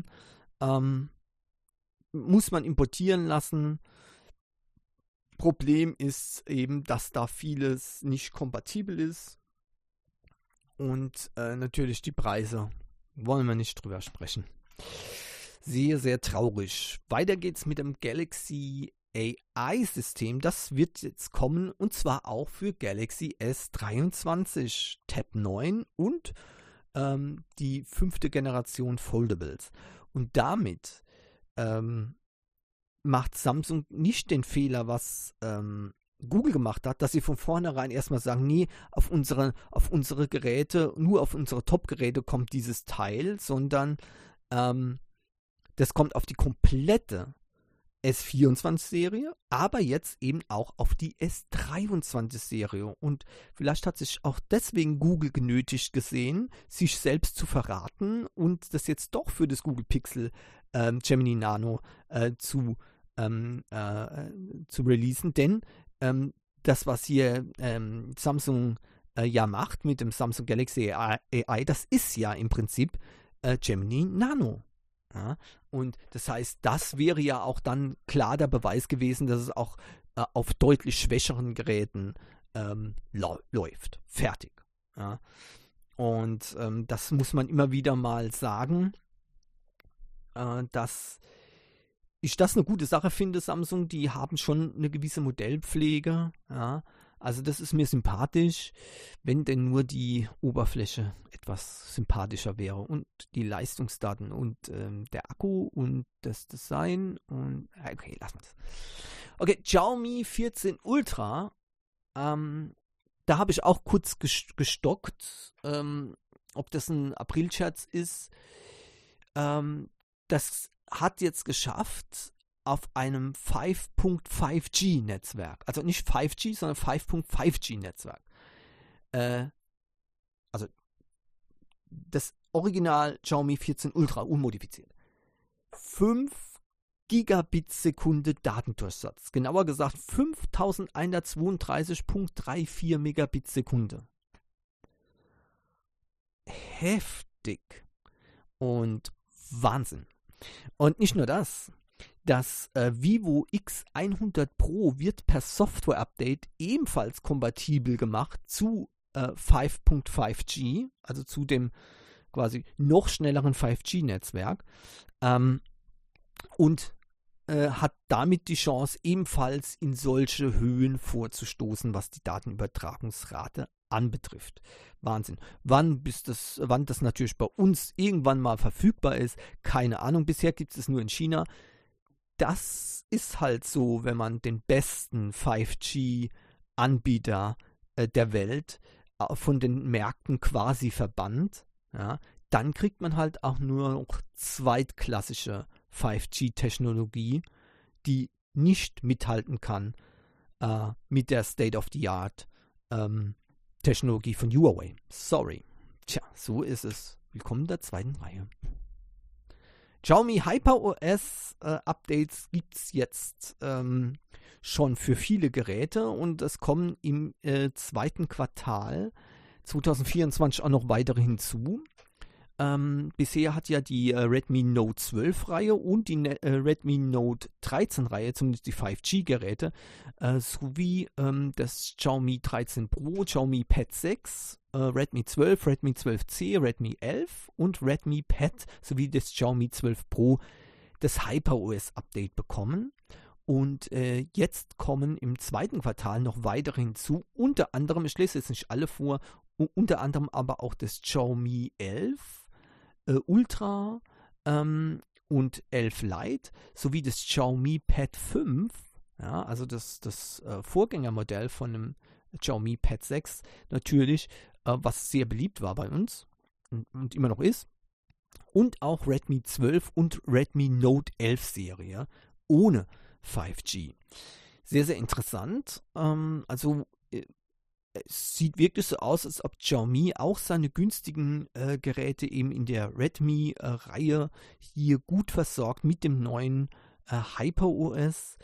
Muss man importieren lassen. Problem ist eben, dass da vieles nicht kompatibel ist. Und natürlich die Preise. Wollen wir nicht drüber sprechen. Sehr, sehr traurig. Weiter geht's mit dem Galaxy AI-System. Das wird jetzt kommen und zwar auch für Galaxy S23 Tab 9 und die 5. Generation Foldables. Und damit macht Samsung nicht den Fehler, was Google gemacht hat, dass sie von vornherein erstmal sagen, nee, auf unsere Geräte, nur auf unsere Top-Geräte kommt dieses Teil, sondern das kommt auf die komplette S24-Serie, aber jetzt eben auch auf die S23-Serie. Und vielleicht hat sich auch deswegen Google genötigt gesehen, sich selbst zu verraten und das jetzt doch für das Google Pixel Gemini Nano zu releasen. Denn das, was hier Samsung ja macht mit dem Samsung Galaxy AI, das ist ja im Prinzip Gemini Nano. Ja? Und das heißt, das wäre ja auch dann klar der Beweis gewesen, dass es auch auf deutlich schwächeren Geräten läuft. Fertig. Ja? Und das muss man immer wieder mal sagen, dass ich das eine gute Sache finde, Samsung. Die haben schon eine gewisse Modellpflege. Ja? Also das ist mir sympathisch, wenn denn nur die Oberfläche etwas sympathischer wäre und die Leistungsdaten und der Akku und das Design und okay, lassen wir das. Okay, Xiaomi 14 Ultra, da habe ich auch kurz gestockt, ob das ein Aprilscherz ist. Das hat jetzt geschafft, auf einem 5.5G-Netzwerk. Also nicht 5G, sondern 5.5G-Netzwerk. Also das Original Xiaomi 14 Ultra unmodifiziert. 5 Gigabit Sekunde Datendurchsatz. Genauer gesagt 5132.34 Megabit Sekunde. Heftig. Und Wahnsinn. Und nicht nur das. Das Vivo X100 Pro wird per Software-Update ebenfalls kompatibel gemacht zu 5.5G, also zu dem quasi noch schnelleren 5G-Netzwerk, und hat damit die Chance, ebenfalls in solche Höhen vorzustoßen, was die Datenübertragungsrate anbetrifft. Wahnsinn. Wann das natürlich bei uns irgendwann mal verfügbar ist, keine Ahnung. Bisher gibt es nur in China. Das ist halt so, wenn man den besten 5G-Anbieter der Welt von den Märkten quasi verbannt, ja, dann kriegt man halt auch nur noch zweitklassische 5G-Technologie, die nicht mithalten kann mit der State-of-the-Art Technologie von Huawei. Sorry. Tja, so ist es. Willkommen in der zweiten Reihe. Xiaomi HyperOS Updates gibt es jetzt schon für viele Geräte und es kommen im zweiten Quartal 2024 auch noch weitere hinzu. Bisher hat ja die Redmi Note 12 Reihe und die Redmi Note 13 Reihe, zumindest die 5G-Geräte, sowie das Xiaomi 13 Pro, Xiaomi Pad 6, Redmi 12, Redmi 12C, Redmi 11 und Redmi Pad sowie das Xiaomi 12 Pro das HyperOS Update bekommen. Und jetzt kommen im zweiten Quartal noch weitere hinzu, unter anderem, ich lese jetzt nicht alle vor, unter anderem aber auch das Xiaomi 11 Ultra und 11 Lite sowie das Xiaomi Pad 5, ja, also das Vorgängermodell von dem Xiaomi Pad 6 natürlich, was sehr beliebt war bei uns und immer noch ist, und auch Redmi 12 und Redmi Note 11 Serie ohne 5G. Sehr, sehr interessant. Es sieht wirklich so aus, als ob Xiaomi auch seine günstigen Geräte eben in der Redmi-Reihe hier gut versorgt mit dem neuen HyperOS,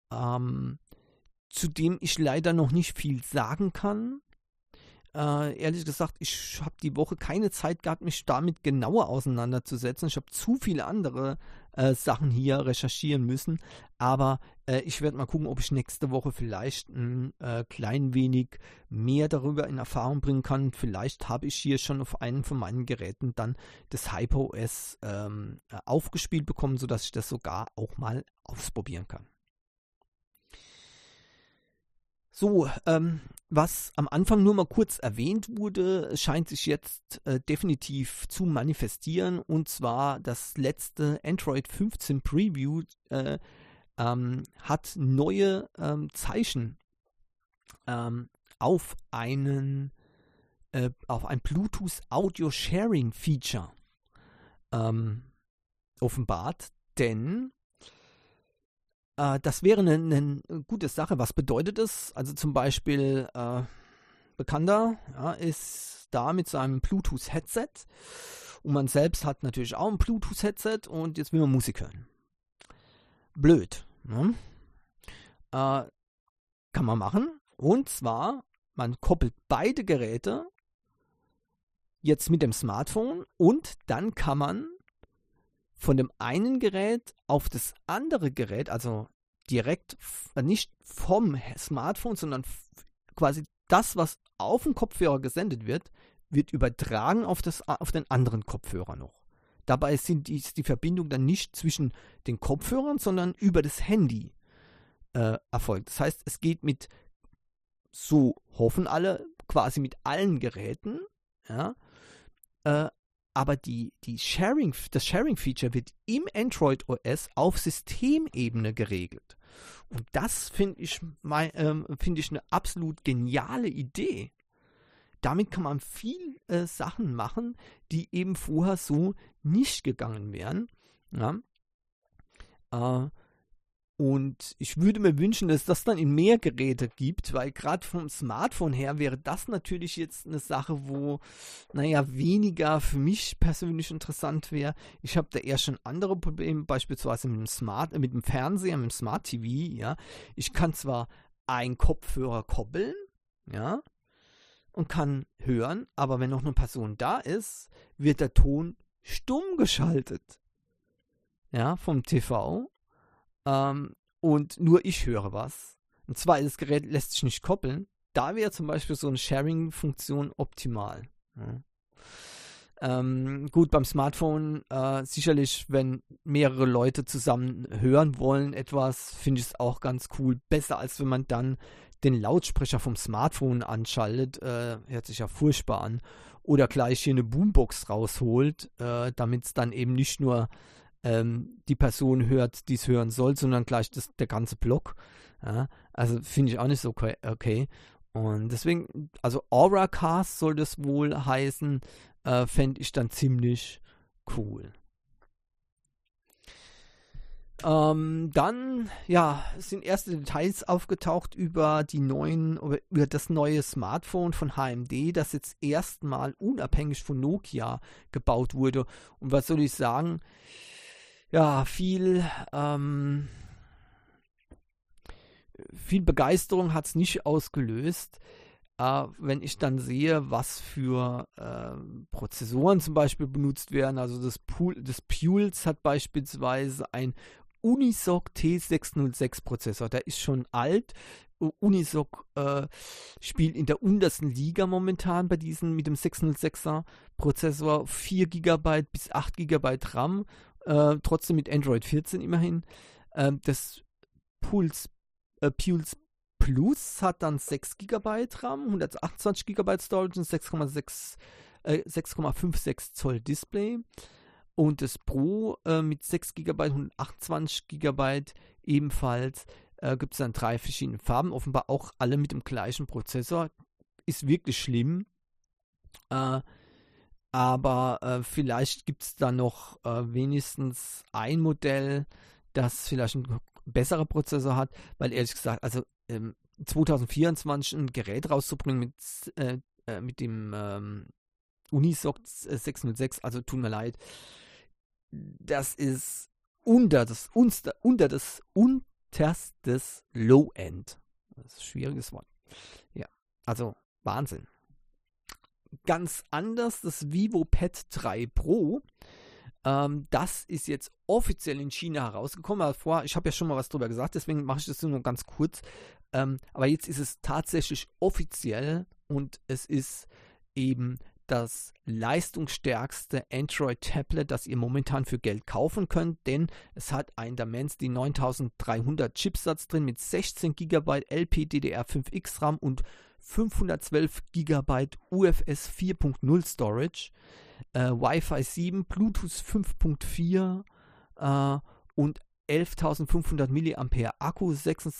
zu dem ich leider noch nicht viel sagen kann. Ehrlich gesagt, ich habe die Woche keine Zeit gehabt, mich damit genauer auseinanderzusetzen. Ich habe zu viele andere Sachen hier recherchieren müssen. Aber ich werde mal gucken, ob ich nächste Woche vielleicht ein klein wenig mehr darüber in Erfahrung bringen kann. Vielleicht habe ich hier schon auf einem von meinen Geräten dann das HyperOS aufgespielt bekommen, sodass ich das sogar auch mal ausprobieren kann. So, was am Anfang nur mal kurz erwähnt wurde, scheint sich jetzt definitiv zu manifestieren, und zwar das letzte Android 15 Preview hat neue Zeichen auf ein Bluetooth Audio Sharing Feature offenbart, denn das wäre eine gute Sache. Was bedeutet es? Also zum Beispiel Bekannter ist da mit seinem Bluetooth-Headset und man selbst hat natürlich auch ein Bluetooth-Headset und jetzt will man Musik hören. Blöd. Ne? Kann man machen. Und zwar, man koppelt beide Geräte jetzt mit dem Smartphone und dann kann man von dem einen Gerät auf das andere Gerät, also direkt nicht vom Smartphone, sondern quasi das, was auf den Kopfhörer gesendet wird, wird übertragen auf den anderen Kopfhörer noch. Dabei ist die Verbindung dann nicht zwischen den Kopfhörern, sondern über das Handy erfolgt. Das heißt, es geht so hoffen alle, quasi mit allen Geräten, ja, aber das Sharing-Feature wird im Android OS auf Systemebene geregelt. Und das finde ich eine absolut geniale Idee. Damit kann man viel Sachen machen, die eben vorher so nicht gegangen wären. Ja? Und ich würde mir wünschen, dass das dann in mehr Geräte gibt, weil gerade vom Smartphone her wäre das natürlich jetzt eine Sache, wo, naja, weniger für mich persönlich interessant wäre. Ich habe da eher schon andere Probleme, beispielsweise mit dem Fernseher, mit dem Smart TV, ja. Ich kann zwar einen Kopfhörer koppeln, ja, und kann hören, aber wenn noch eine Person da ist, wird der Ton stumm geschaltet, ja, vom TV. Und nur ich höre was. Ein zweites Gerät lässt sich nicht koppeln. Da wäre zum Beispiel so eine Sharing-Funktion optimal. Ja. Gut, beim Smartphone sicherlich, wenn mehrere Leute zusammen hören wollen etwas, finde ich es auch ganz cool. Besser, als wenn man dann den Lautsprecher vom Smartphone anschaltet. Hört sich ja furchtbar an. Oder gleich hier eine Boombox rausholt, damit es dann eben nicht nur die Person hört, die es hören soll, sondern gleich der ganze Block. Ja, also finde ich auch nicht so okay. Und deswegen, also Auracast soll das wohl heißen, fände ich dann ziemlich cool. Dann, ja, sind erste Details aufgetaucht über das neue Smartphone von HMD, das jetzt erstmal unabhängig von Nokia gebaut wurde. Und was soll ich sagen? Ja, viel Begeisterung hat es nicht ausgelöst. Wenn ich dann sehe, was für Prozessoren zum Beispiel benutzt werden, also das Puls hat beispielsweise ein Unisoc T606 Prozessor, der ist schon alt. Unisoc spielt in der untersten Liga momentan bei diesen mit dem 606er Prozessor, 4 GB bis 8 GB RAM. Trotzdem mit Android 14 immerhin. Das Puls Plus hat dann 6 GB RAM, 128 GB Storage und 6,56 Zoll Display. Und das Pro mit 6 GB, 128 GB ebenfalls. Gibt es dann 3 verschiedene Farben, offenbar auch alle mit dem gleichen Prozessor. Ist wirklich schlimm. Aber vielleicht gibt es da noch wenigstens ein Modell, das vielleicht einen besseren Prozessor hat, weil ehrlich gesagt, also 2024 ein Gerät rauszubringen mit dem Unisoc 606, also tut mir leid, das ist unterstes Low-End. Das ist ein schwieriges Wort. Ja, also Wahnsinn. Ganz anders das Vivo Pad 3 Pro. Das ist jetzt offiziell in China herausgekommen. Ich habe ja schon mal was drüber gesagt, deswegen mache ich das nur ganz kurz. Aber jetzt ist es tatsächlich offiziell und es ist eben das leistungsstärkste Android-Tablet, das ihr momentan für Geld kaufen könnt, denn es hat einen Dimensity 9300 Chipsatz drin mit 16 GB LPDDR5X RAM und 512 GB UFS 4.0 Storage, Wi-Fi 7, Bluetooth 5.4 und 11.500 mAh Akku,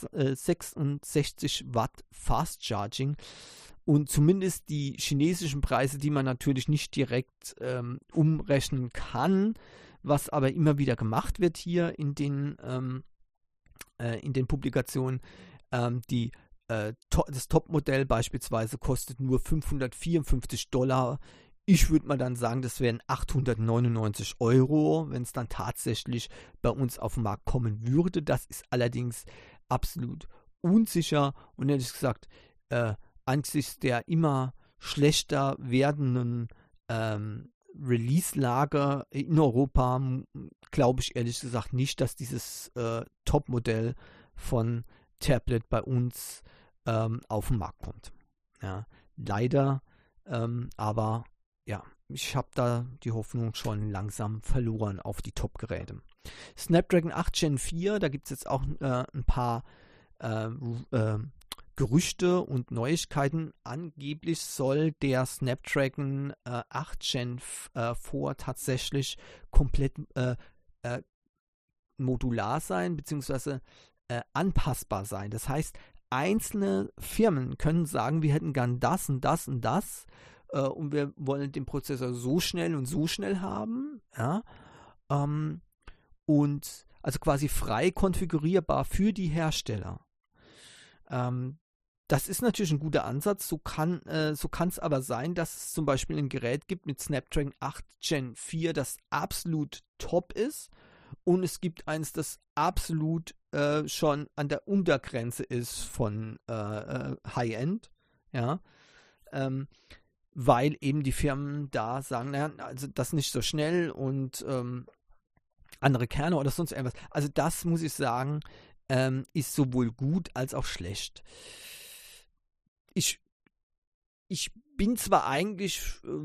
66 Watt Fast Charging. Und zumindest die chinesischen Preise, die man natürlich nicht direkt umrechnen kann, was aber immer wieder gemacht wird hier in den Publikationen, das Topmodell beispielsweise kostet nur $554. Ich würde mal dann sagen, das wären 899 €, wenn es dann tatsächlich bei uns auf den Markt kommen würde. Das ist allerdings absolut unsicher und ehrlich gesagt, angesichts der immer schlechter werdenden Release-Lage in Europa glaube ich ehrlich gesagt nicht, dass dieses Topmodell von Tablet bei uns auf den Markt kommt. Ja, leider, aber ja, ich habe da die Hoffnung schon langsam verloren auf die Top-Geräte. Snapdragon 8 Gen 4, da gibt es jetzt auch ein paar Gerüchte und Neuigkeiten. Angeblich soll der Snapdragon 8 Gen 4 tatsächlich komplett modular sein, beziehungsweise anpassbar sein. Das heißt, einzelne Firmen können sagen, wir hätten gern das und das und das und wir wollen den Prozessor so schnell und so schnell haben. Ja? Und also quasi frei konfigurierbar für die Hersteller. Das ist natürlich ein guter Ansatz. So kann es aber sein, dass es zum Beispiel ein Gerät gibt mit Snapdragon 8 Gen 4, das absolut top ist, und es gibt eins, das absolut schon an der Untergrenze ist von High-End, ja, weil eben die Firmen da sagen, naja, also das nicht so schnell und andere Kerne oder sonst irgendwas. Also das, muss ich sagen, ist sowohl gut als auch schlecht. Ich bin zwar eigentlich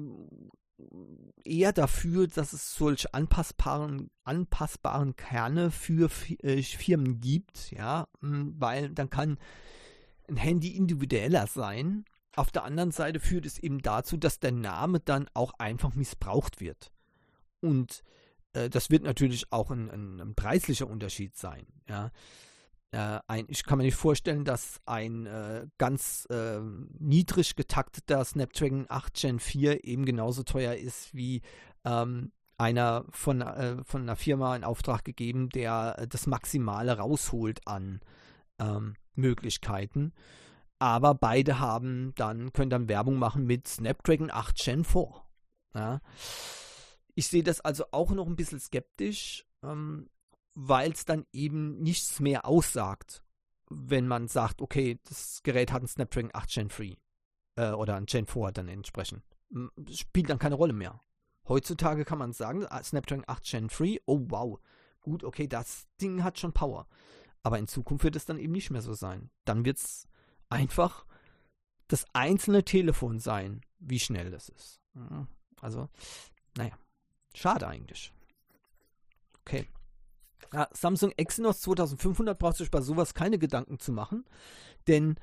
eher dafür, dass es solche anpassbaren Kerne für Firmen gibt, ja, weil dann kann ein Handy individueller sein. Auf der anderen Seite führt es eben dazu, dass der Name dann auch einfach missbraucht wird. Und das wird natürlich auch ein preislicher Unterschied sein, ja. Ich kann mir nicht vorstellen, dass ein ganz niedrig getakteter Snapdragon 8 Gen 4 eben genauso teuer ist wie einer von einer Firma in Auftrag gegeben, der das Maximale rausholt an Möglichkeiten. Aber beide können dann Werbung machen mit Snapdragon 8 Gen 4. Ja. Ich sehe das also auch noch ein bisschen skeptisch, weil es dann eben nichts mehr aussagt, wenn man sagt, okay, das Gerät hat einen Snapdragon 8 Gen 3 oder ein Gen 4 dann entsprechend. Spielt dann keine Rolle mehr. Heutzutage kann man sagen, Snapdragon 8 Gen 3, oh wow, gut, okay, das Ding hat schon Power. Aber in Zukunft wird es dann eben nicht mehr so sein. Dann wird es einfach das einzelne Telefon sein, wie schnell das ist. Also, naja, schade eigentlich. Okay. Ja, Samsung Exynos 2500 braucht sich bei sowas keine Gedanken zu machen, denn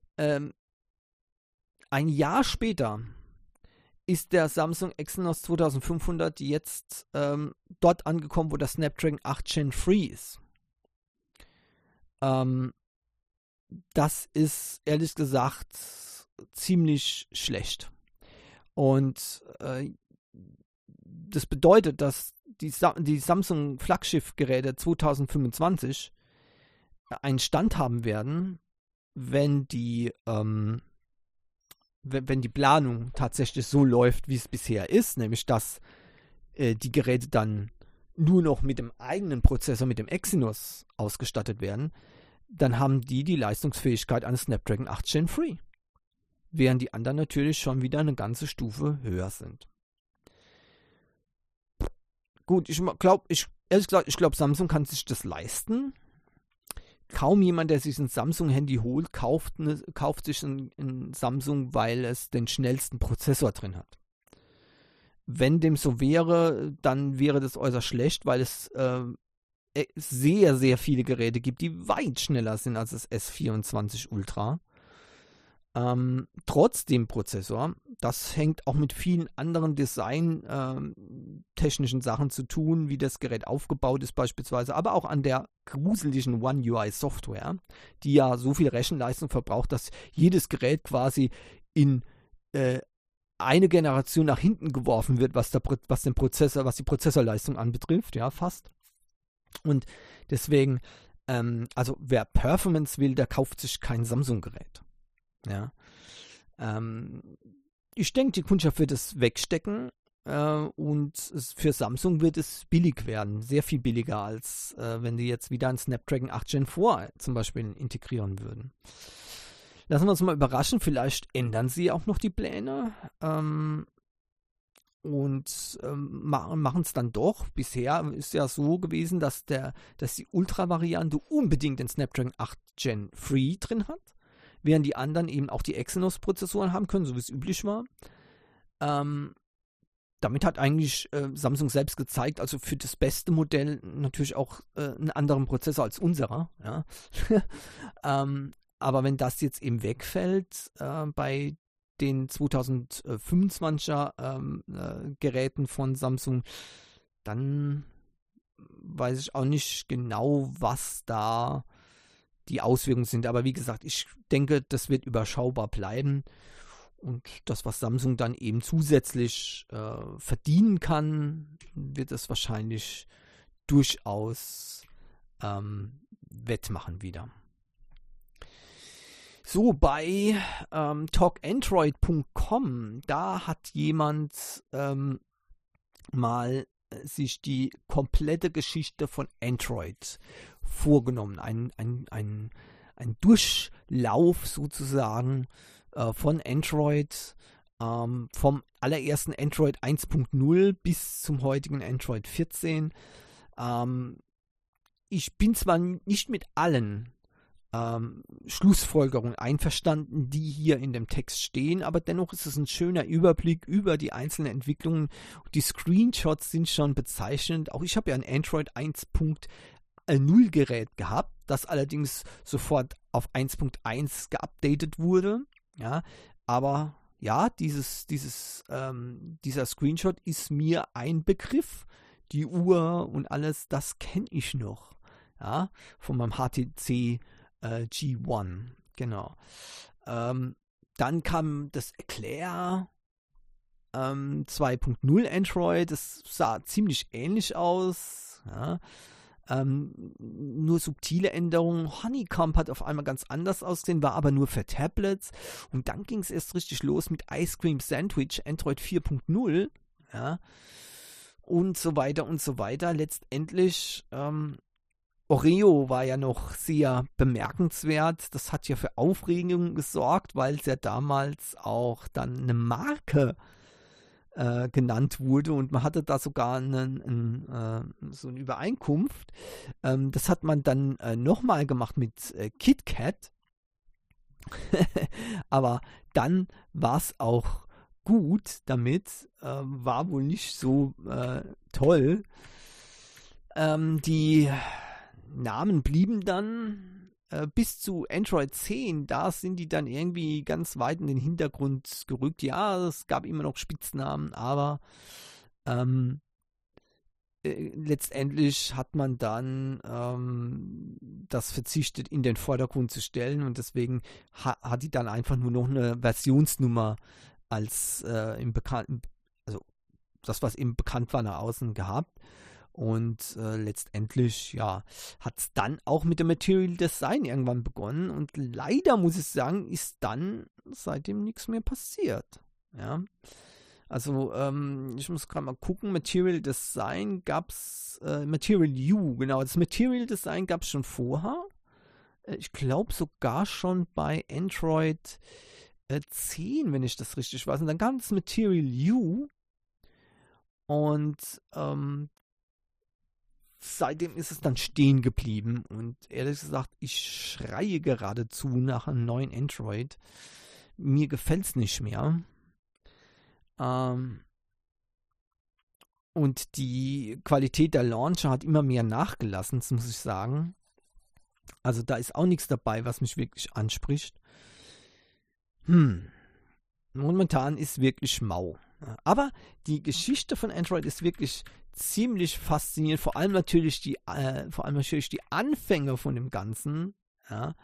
ein Jahr später ist der Samsung Exynos 2500 jetzt dort angekommen, wo der Snapdragon 8 Gen 3 ist. Das ist ehrlich gesagt ziemlich schlecht. Und das bedeutet, dass die Samsung-Flaggschiff-Geräte 2025 einen Stand haben werden, wenn die Planung tatsächlich so läuft, wie es bisher ist, nämlich dass die Geräte dann nur noch mit dem eigenen Prozessor, mit dem Exynos ausgestattet werden, dann haben die Leistungsfähigkeit eines Snapdragon 8 Gen 3. Während die anderen natürlich schon wieder eine ganze Stufe höher sind. Gut, ehrlich gesagt, ich glaube, Samsung kann sich das leisten. Kaum jemand, der sich ein Samsung-Handy holt, kauft sich ein Samsung, weil es den schnellsten Prozessor drin hat. Wenn dem so wäre, dann wäre das äußerst schlecht, weil es sehr, sehr viele Geräte gibt, die weit schneller sind als das S24 Ultra. Trotz dem Prozessor, das hängt auch mit vielen anderen design-technischen Sachen zu tun, wie das Gerät aufgebaut ist beispielsweise, aber auch an der gruseligen One UI Software, die ja so viel Rechenleistung verbraucht, dass jedes Gerät quasi in eine Generation nach hinten geworfen wird, was die Prozessorleistung anbetrifft, ja, fast. Und deswegen, also wer Performance will, der kauft sich kein Samsung-Gerät. Ja. Ich denke, die Kundschaft wird es wegstecken und für Samsung wird es billig werden. Sehr viel billiger, als wenn die jetzt wieder ein Snapdragon 8 Gen 4 zum Beispiel integrieren würden. Lassen wir uns mal überraschen, vielleicht ändern sie auch noch die Pläne und machen es dann doch. Bisher ist ja so gewesen, dass die Ultra-Variante unbedingt den Snapdragon 8 Gen 3 drin hat, während die anderen eben auch die Exynos-Prozessoren haben können, so wie es üblich war. Damit hat eigentlich Samsung selbst gezeigt, also für das beste Modell natürlich auch einen anderen Prozessor als unserer. Ja. Aber wenn das jetzt eben wegfällt bei den 2025er Geräten von Samsung, dann weiß ich auch nicht genau, was da die Auswirkungen sind. Aber wie gesagt, ich denke, das wird überschaubar bleiben. Und das, was Samsung dann eben zusätzlich verdienen kann, wird es wahrscheinlich durchaus wettmachen wieder. So, bei talkandroid.com, da hat jemand mal sich die komplette Geschichte von Android vorgenommen. Ein Durchlauf sozusagen von Android, vom allerersten Android 1.0 bis zum heutigen Android 14. Ich bin zwar nicht mit allen Schlussfolgerungen einverstanden, die hier in dem Text stehen, aber dennoch ist es ein schöner Überblick über die einzelnen Entwicklungen. Die Screenshots sind schon bezeichnend. Auch ich habe ja ein Android 1.0 Gerät gehabt, das allerdings sofort auf 1.1 geupdatet wurde. Ja, aber ja, dieser Screenshot ist mir ein Begriff. Die Uhr und alles, das kenne ich noch. Ja, von meinem HTC G1, genau. Dann kam das Eclair 2.0 Android, das sah ziemlich ähnlich aus. Ja. Nur subtile Änderungen. Honeycomb hat auf einmal ganz anders ausgesehen, war aber nur für Tablets. Und dann ging es erst richtig los mit Ice Cream Sandwich, Android 4.0. Ja. Und so weiter und so weiter. Letztendlich Oreo war ja noch sehr bemerkenswert. Das hat ja für Aufregung gesorgt, weil es ja damals auch dann eine Marke genannt wurde und man hatte da sogar so eine Übereinkunft. Das hat man dann nochmal gemacht mit KitKat. Aber dann war es auch gut damit. War wohl nicht so toll. Die Namen blieben dann bis zu Android 10, da sind die dann irgendwie ganz weit in den Hintergrund gerückt. Ja, es gab immer noch Spitznamen, aber letztendlich hat man dann das verzichtet, in den Vordergrund zu stellen und deswegen hat die dann einfach nur noch eine Versionsnummer als also das, was eben bekannt war, nach außen gehabt. Und letztendlich, ja, hat es dann auch mit dem Material Design irgendwann begonnen. Und leider, muss ich sagen, ist dann seitdem nichts mehr passiert. Ja, also ich muss gerade mal gucken, Material Design gab es, Material U, genau, das Material Design gab es schon vorher. Ich glaube sogar schon bei Android 10, wenn ich das richtig weiß. Und dann gab es Material U und seitdem ist es dann stehen geblieben und ehrlich gesagt, ich schreie geradezu nach einem neuen Android. Mir gefällt es nicht mehr. Und die Qualität der Launcher hat immer mehr nachgelassen, das muss ich sagen. Also da ist auch nichts dabei, was mich wirklich anspricht. Momentan ist wirklich mau. Aber die Geschichte von Android ist wirklich ziemlich faszinierend, vor allem natürlich die Anfänge von dem Ganzen. Ja,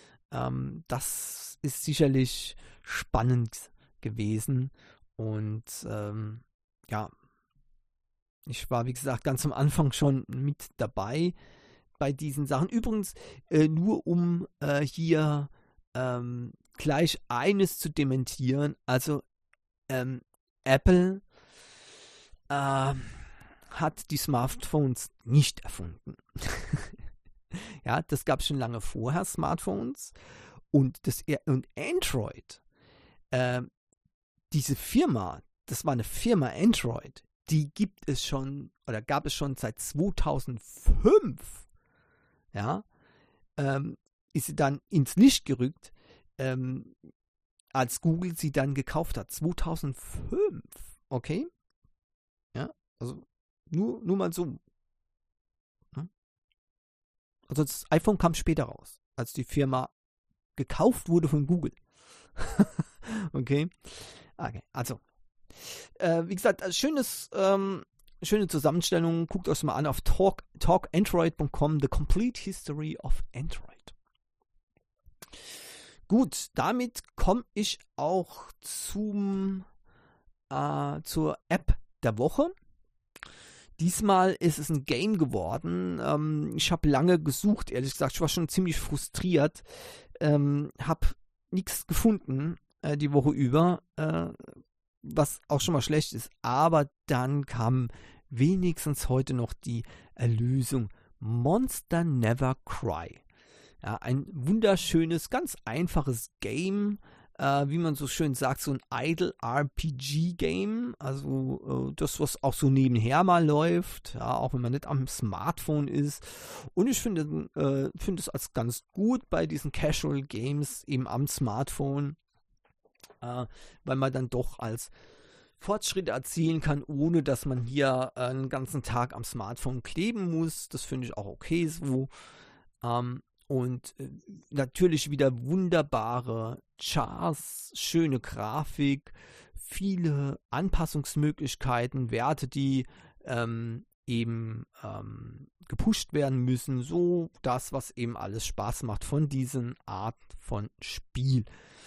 das ist sicherlich spannend gewesen und ja, ich war wie gesagt ganz am Anfang schon mit dabei bei diesen Sachen. Übrigens nur um hier gleich eines zu dementieren, also Apple hat die Smartphones nicht erfunden. Ja, das gab es schon lange vorher, Smartphones. Und Android, diese Firma, das war eine Firma Android, die gibt es schon, oder gab es schon seit 2005. Ja, ist sie dann ins Licht gerückt, als Google sie dann gekauft hat. 2005, okay? Ja, also nur mal so. Also das iPhone kam später raus, als die Firma gekauft wurde von Google. Okay, also wie gesagt, schöne Zusammenstellung. Guckt euch mal an auf talkandroid.com, The Complete History of Android. Gut, damit komme ich auch zur App der Woche. Diesmal ist es ein Game geworden. Ich habe lange gesucht, ehrlich gesagt. Ich war schon ziemlich frustriert. Habe nichts gefunden die Woche über, was auch schon mal schlecht ist. Aber dann kam wenigstens heute noch die Erlösung. Monster Never Cry. Ja, ein wunderschönes, ganz einfaches Game, wie man so schön sagt, so ein Idle-RPG-Game, also das, was auch so nebenher mal läuft, ja, auch wenn man nicht am Smartphone ist. Und ich finde es als ganz gut bei diesen Casual-Games eben am Smartphone, weil man dann doch als Fortschritte erzielen kann, ohne dass man hier einen ganzen Tag am Smartphone kleben muss. Das finde ich auch okay so. Und natürlich wieder wunderbare Charts, schöne Grafik, viele Anpassungsmöglichkeiten, Werte, die eben gepusht werden müssen. So das, was eben alles Spaß macht von diesen Art von Spiel.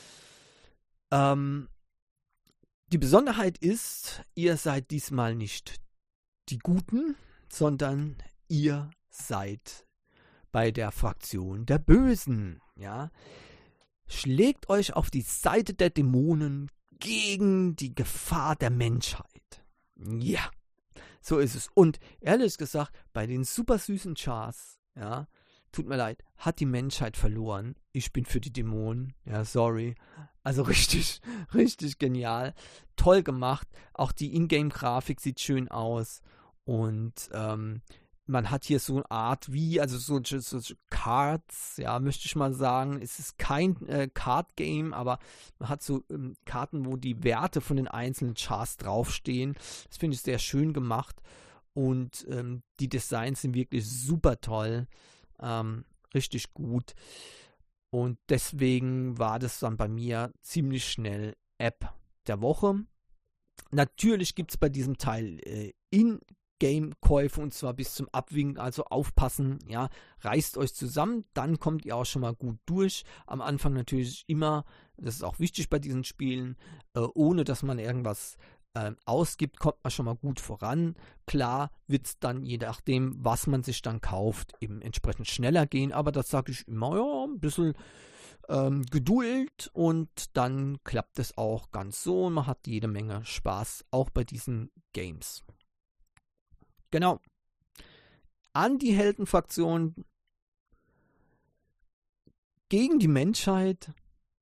Die Besonderheit ist, ihr seid diesmal nicht die Guten, sondern ihr seid bei der Fraktion der Bösen, ja. Schlägt euch auf die Seite der Dämonen gegen die Gefahr der Menschheit. Ja, so ist es. Und ehrlich gesagt, bei den super süßen Chars, ja, tut mir leid, hat die Menschheit verloren. Ich bin für die Dämonen. Ja, sorry. Also richtig, richtig genial. Toll gemacht. Auch die Ingame-Grafik sieht schön aus. Und man hat hier so eine Art wie, also so Cards, ja, möchte ich mal sagen. Es ist kein Card-Game, aber man hat so Karten, wo die Werte von den einzelnen Chars draufstehen. Das finde ich sehr schön gemacht. Und die Designs sind wirklich super toll. Richtig gut. Und deswegen war das dann bei mir ziemlich schnell App der Woche. Natürlich gibt es bei diesem Teil In-Game-Käufe und zwar bis zum Abwinken, also aufpassen, ja, reißt euch zusammen, dann kommt ihr auch schon mal gut durch. Am Anfang natürlich immer, das ist auch wichtig bei diesen Spielen, ohne dass man irgendwas ausgibt, kommt man schon mal gut voran. Klar wird es dann, je nachdem, was man sich dann kauft, eben entsprechend schneller gehen, aber das sage ich immer, ja, ein bisschen Geduld und dann klappt es auch ganz so und man hat jede Menge Spaß, auch bei diesen Games. Genau. An die Heldenfraktion gegen die Menschheit,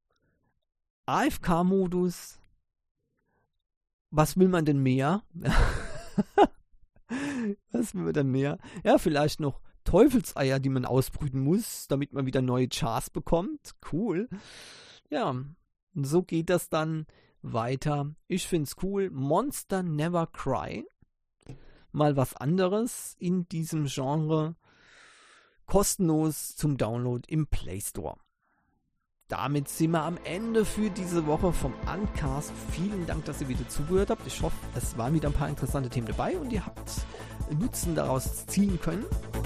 AFK-Modus. Was will man denn mehr? Was will man denn mehr? Ja, vielleicht noch Teufelseier, die man ausbrüten muss, damit man wieder neue Chars bekommt. Cool. Ja, so geht das dann weiter. Ich find's cool. Monster Never Cry. Mal was anderes in diesem Genre. Kostenlos zum Download im Play Store. Damit sind wir am Ende für diese Woche vom Uncast. Vielen Dank, dass ihr wieder zugehört habt. Ich hoffe, es waren wieder ein paar interessante Themen dabei und ihr habt Nutzen daraus ziehen können.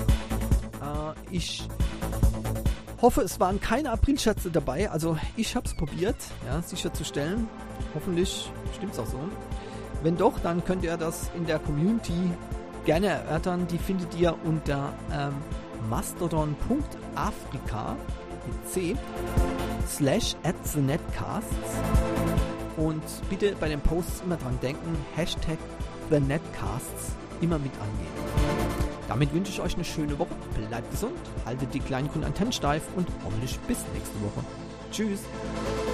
Ich hoffe, es waren keine Aprilscherze dabei. Also ich habe es probiert, ja, sicherzustellen. Hoffentlich stimmt es auch so. Wenn doch, dann könnt ihr das in der Community gerne erörtern. Die findet ihr unter mastodon.afrika mit C /@thenetcasts und bitte bei den Posts immer dran denken, #thenetcasts immer mit angeben. Damit wünsche ich euch eine schöne Woche, bleibt gesund, haltet die kleinen Kunden Antennen steif und hoffentlich bis nächste Woche. Tschüss!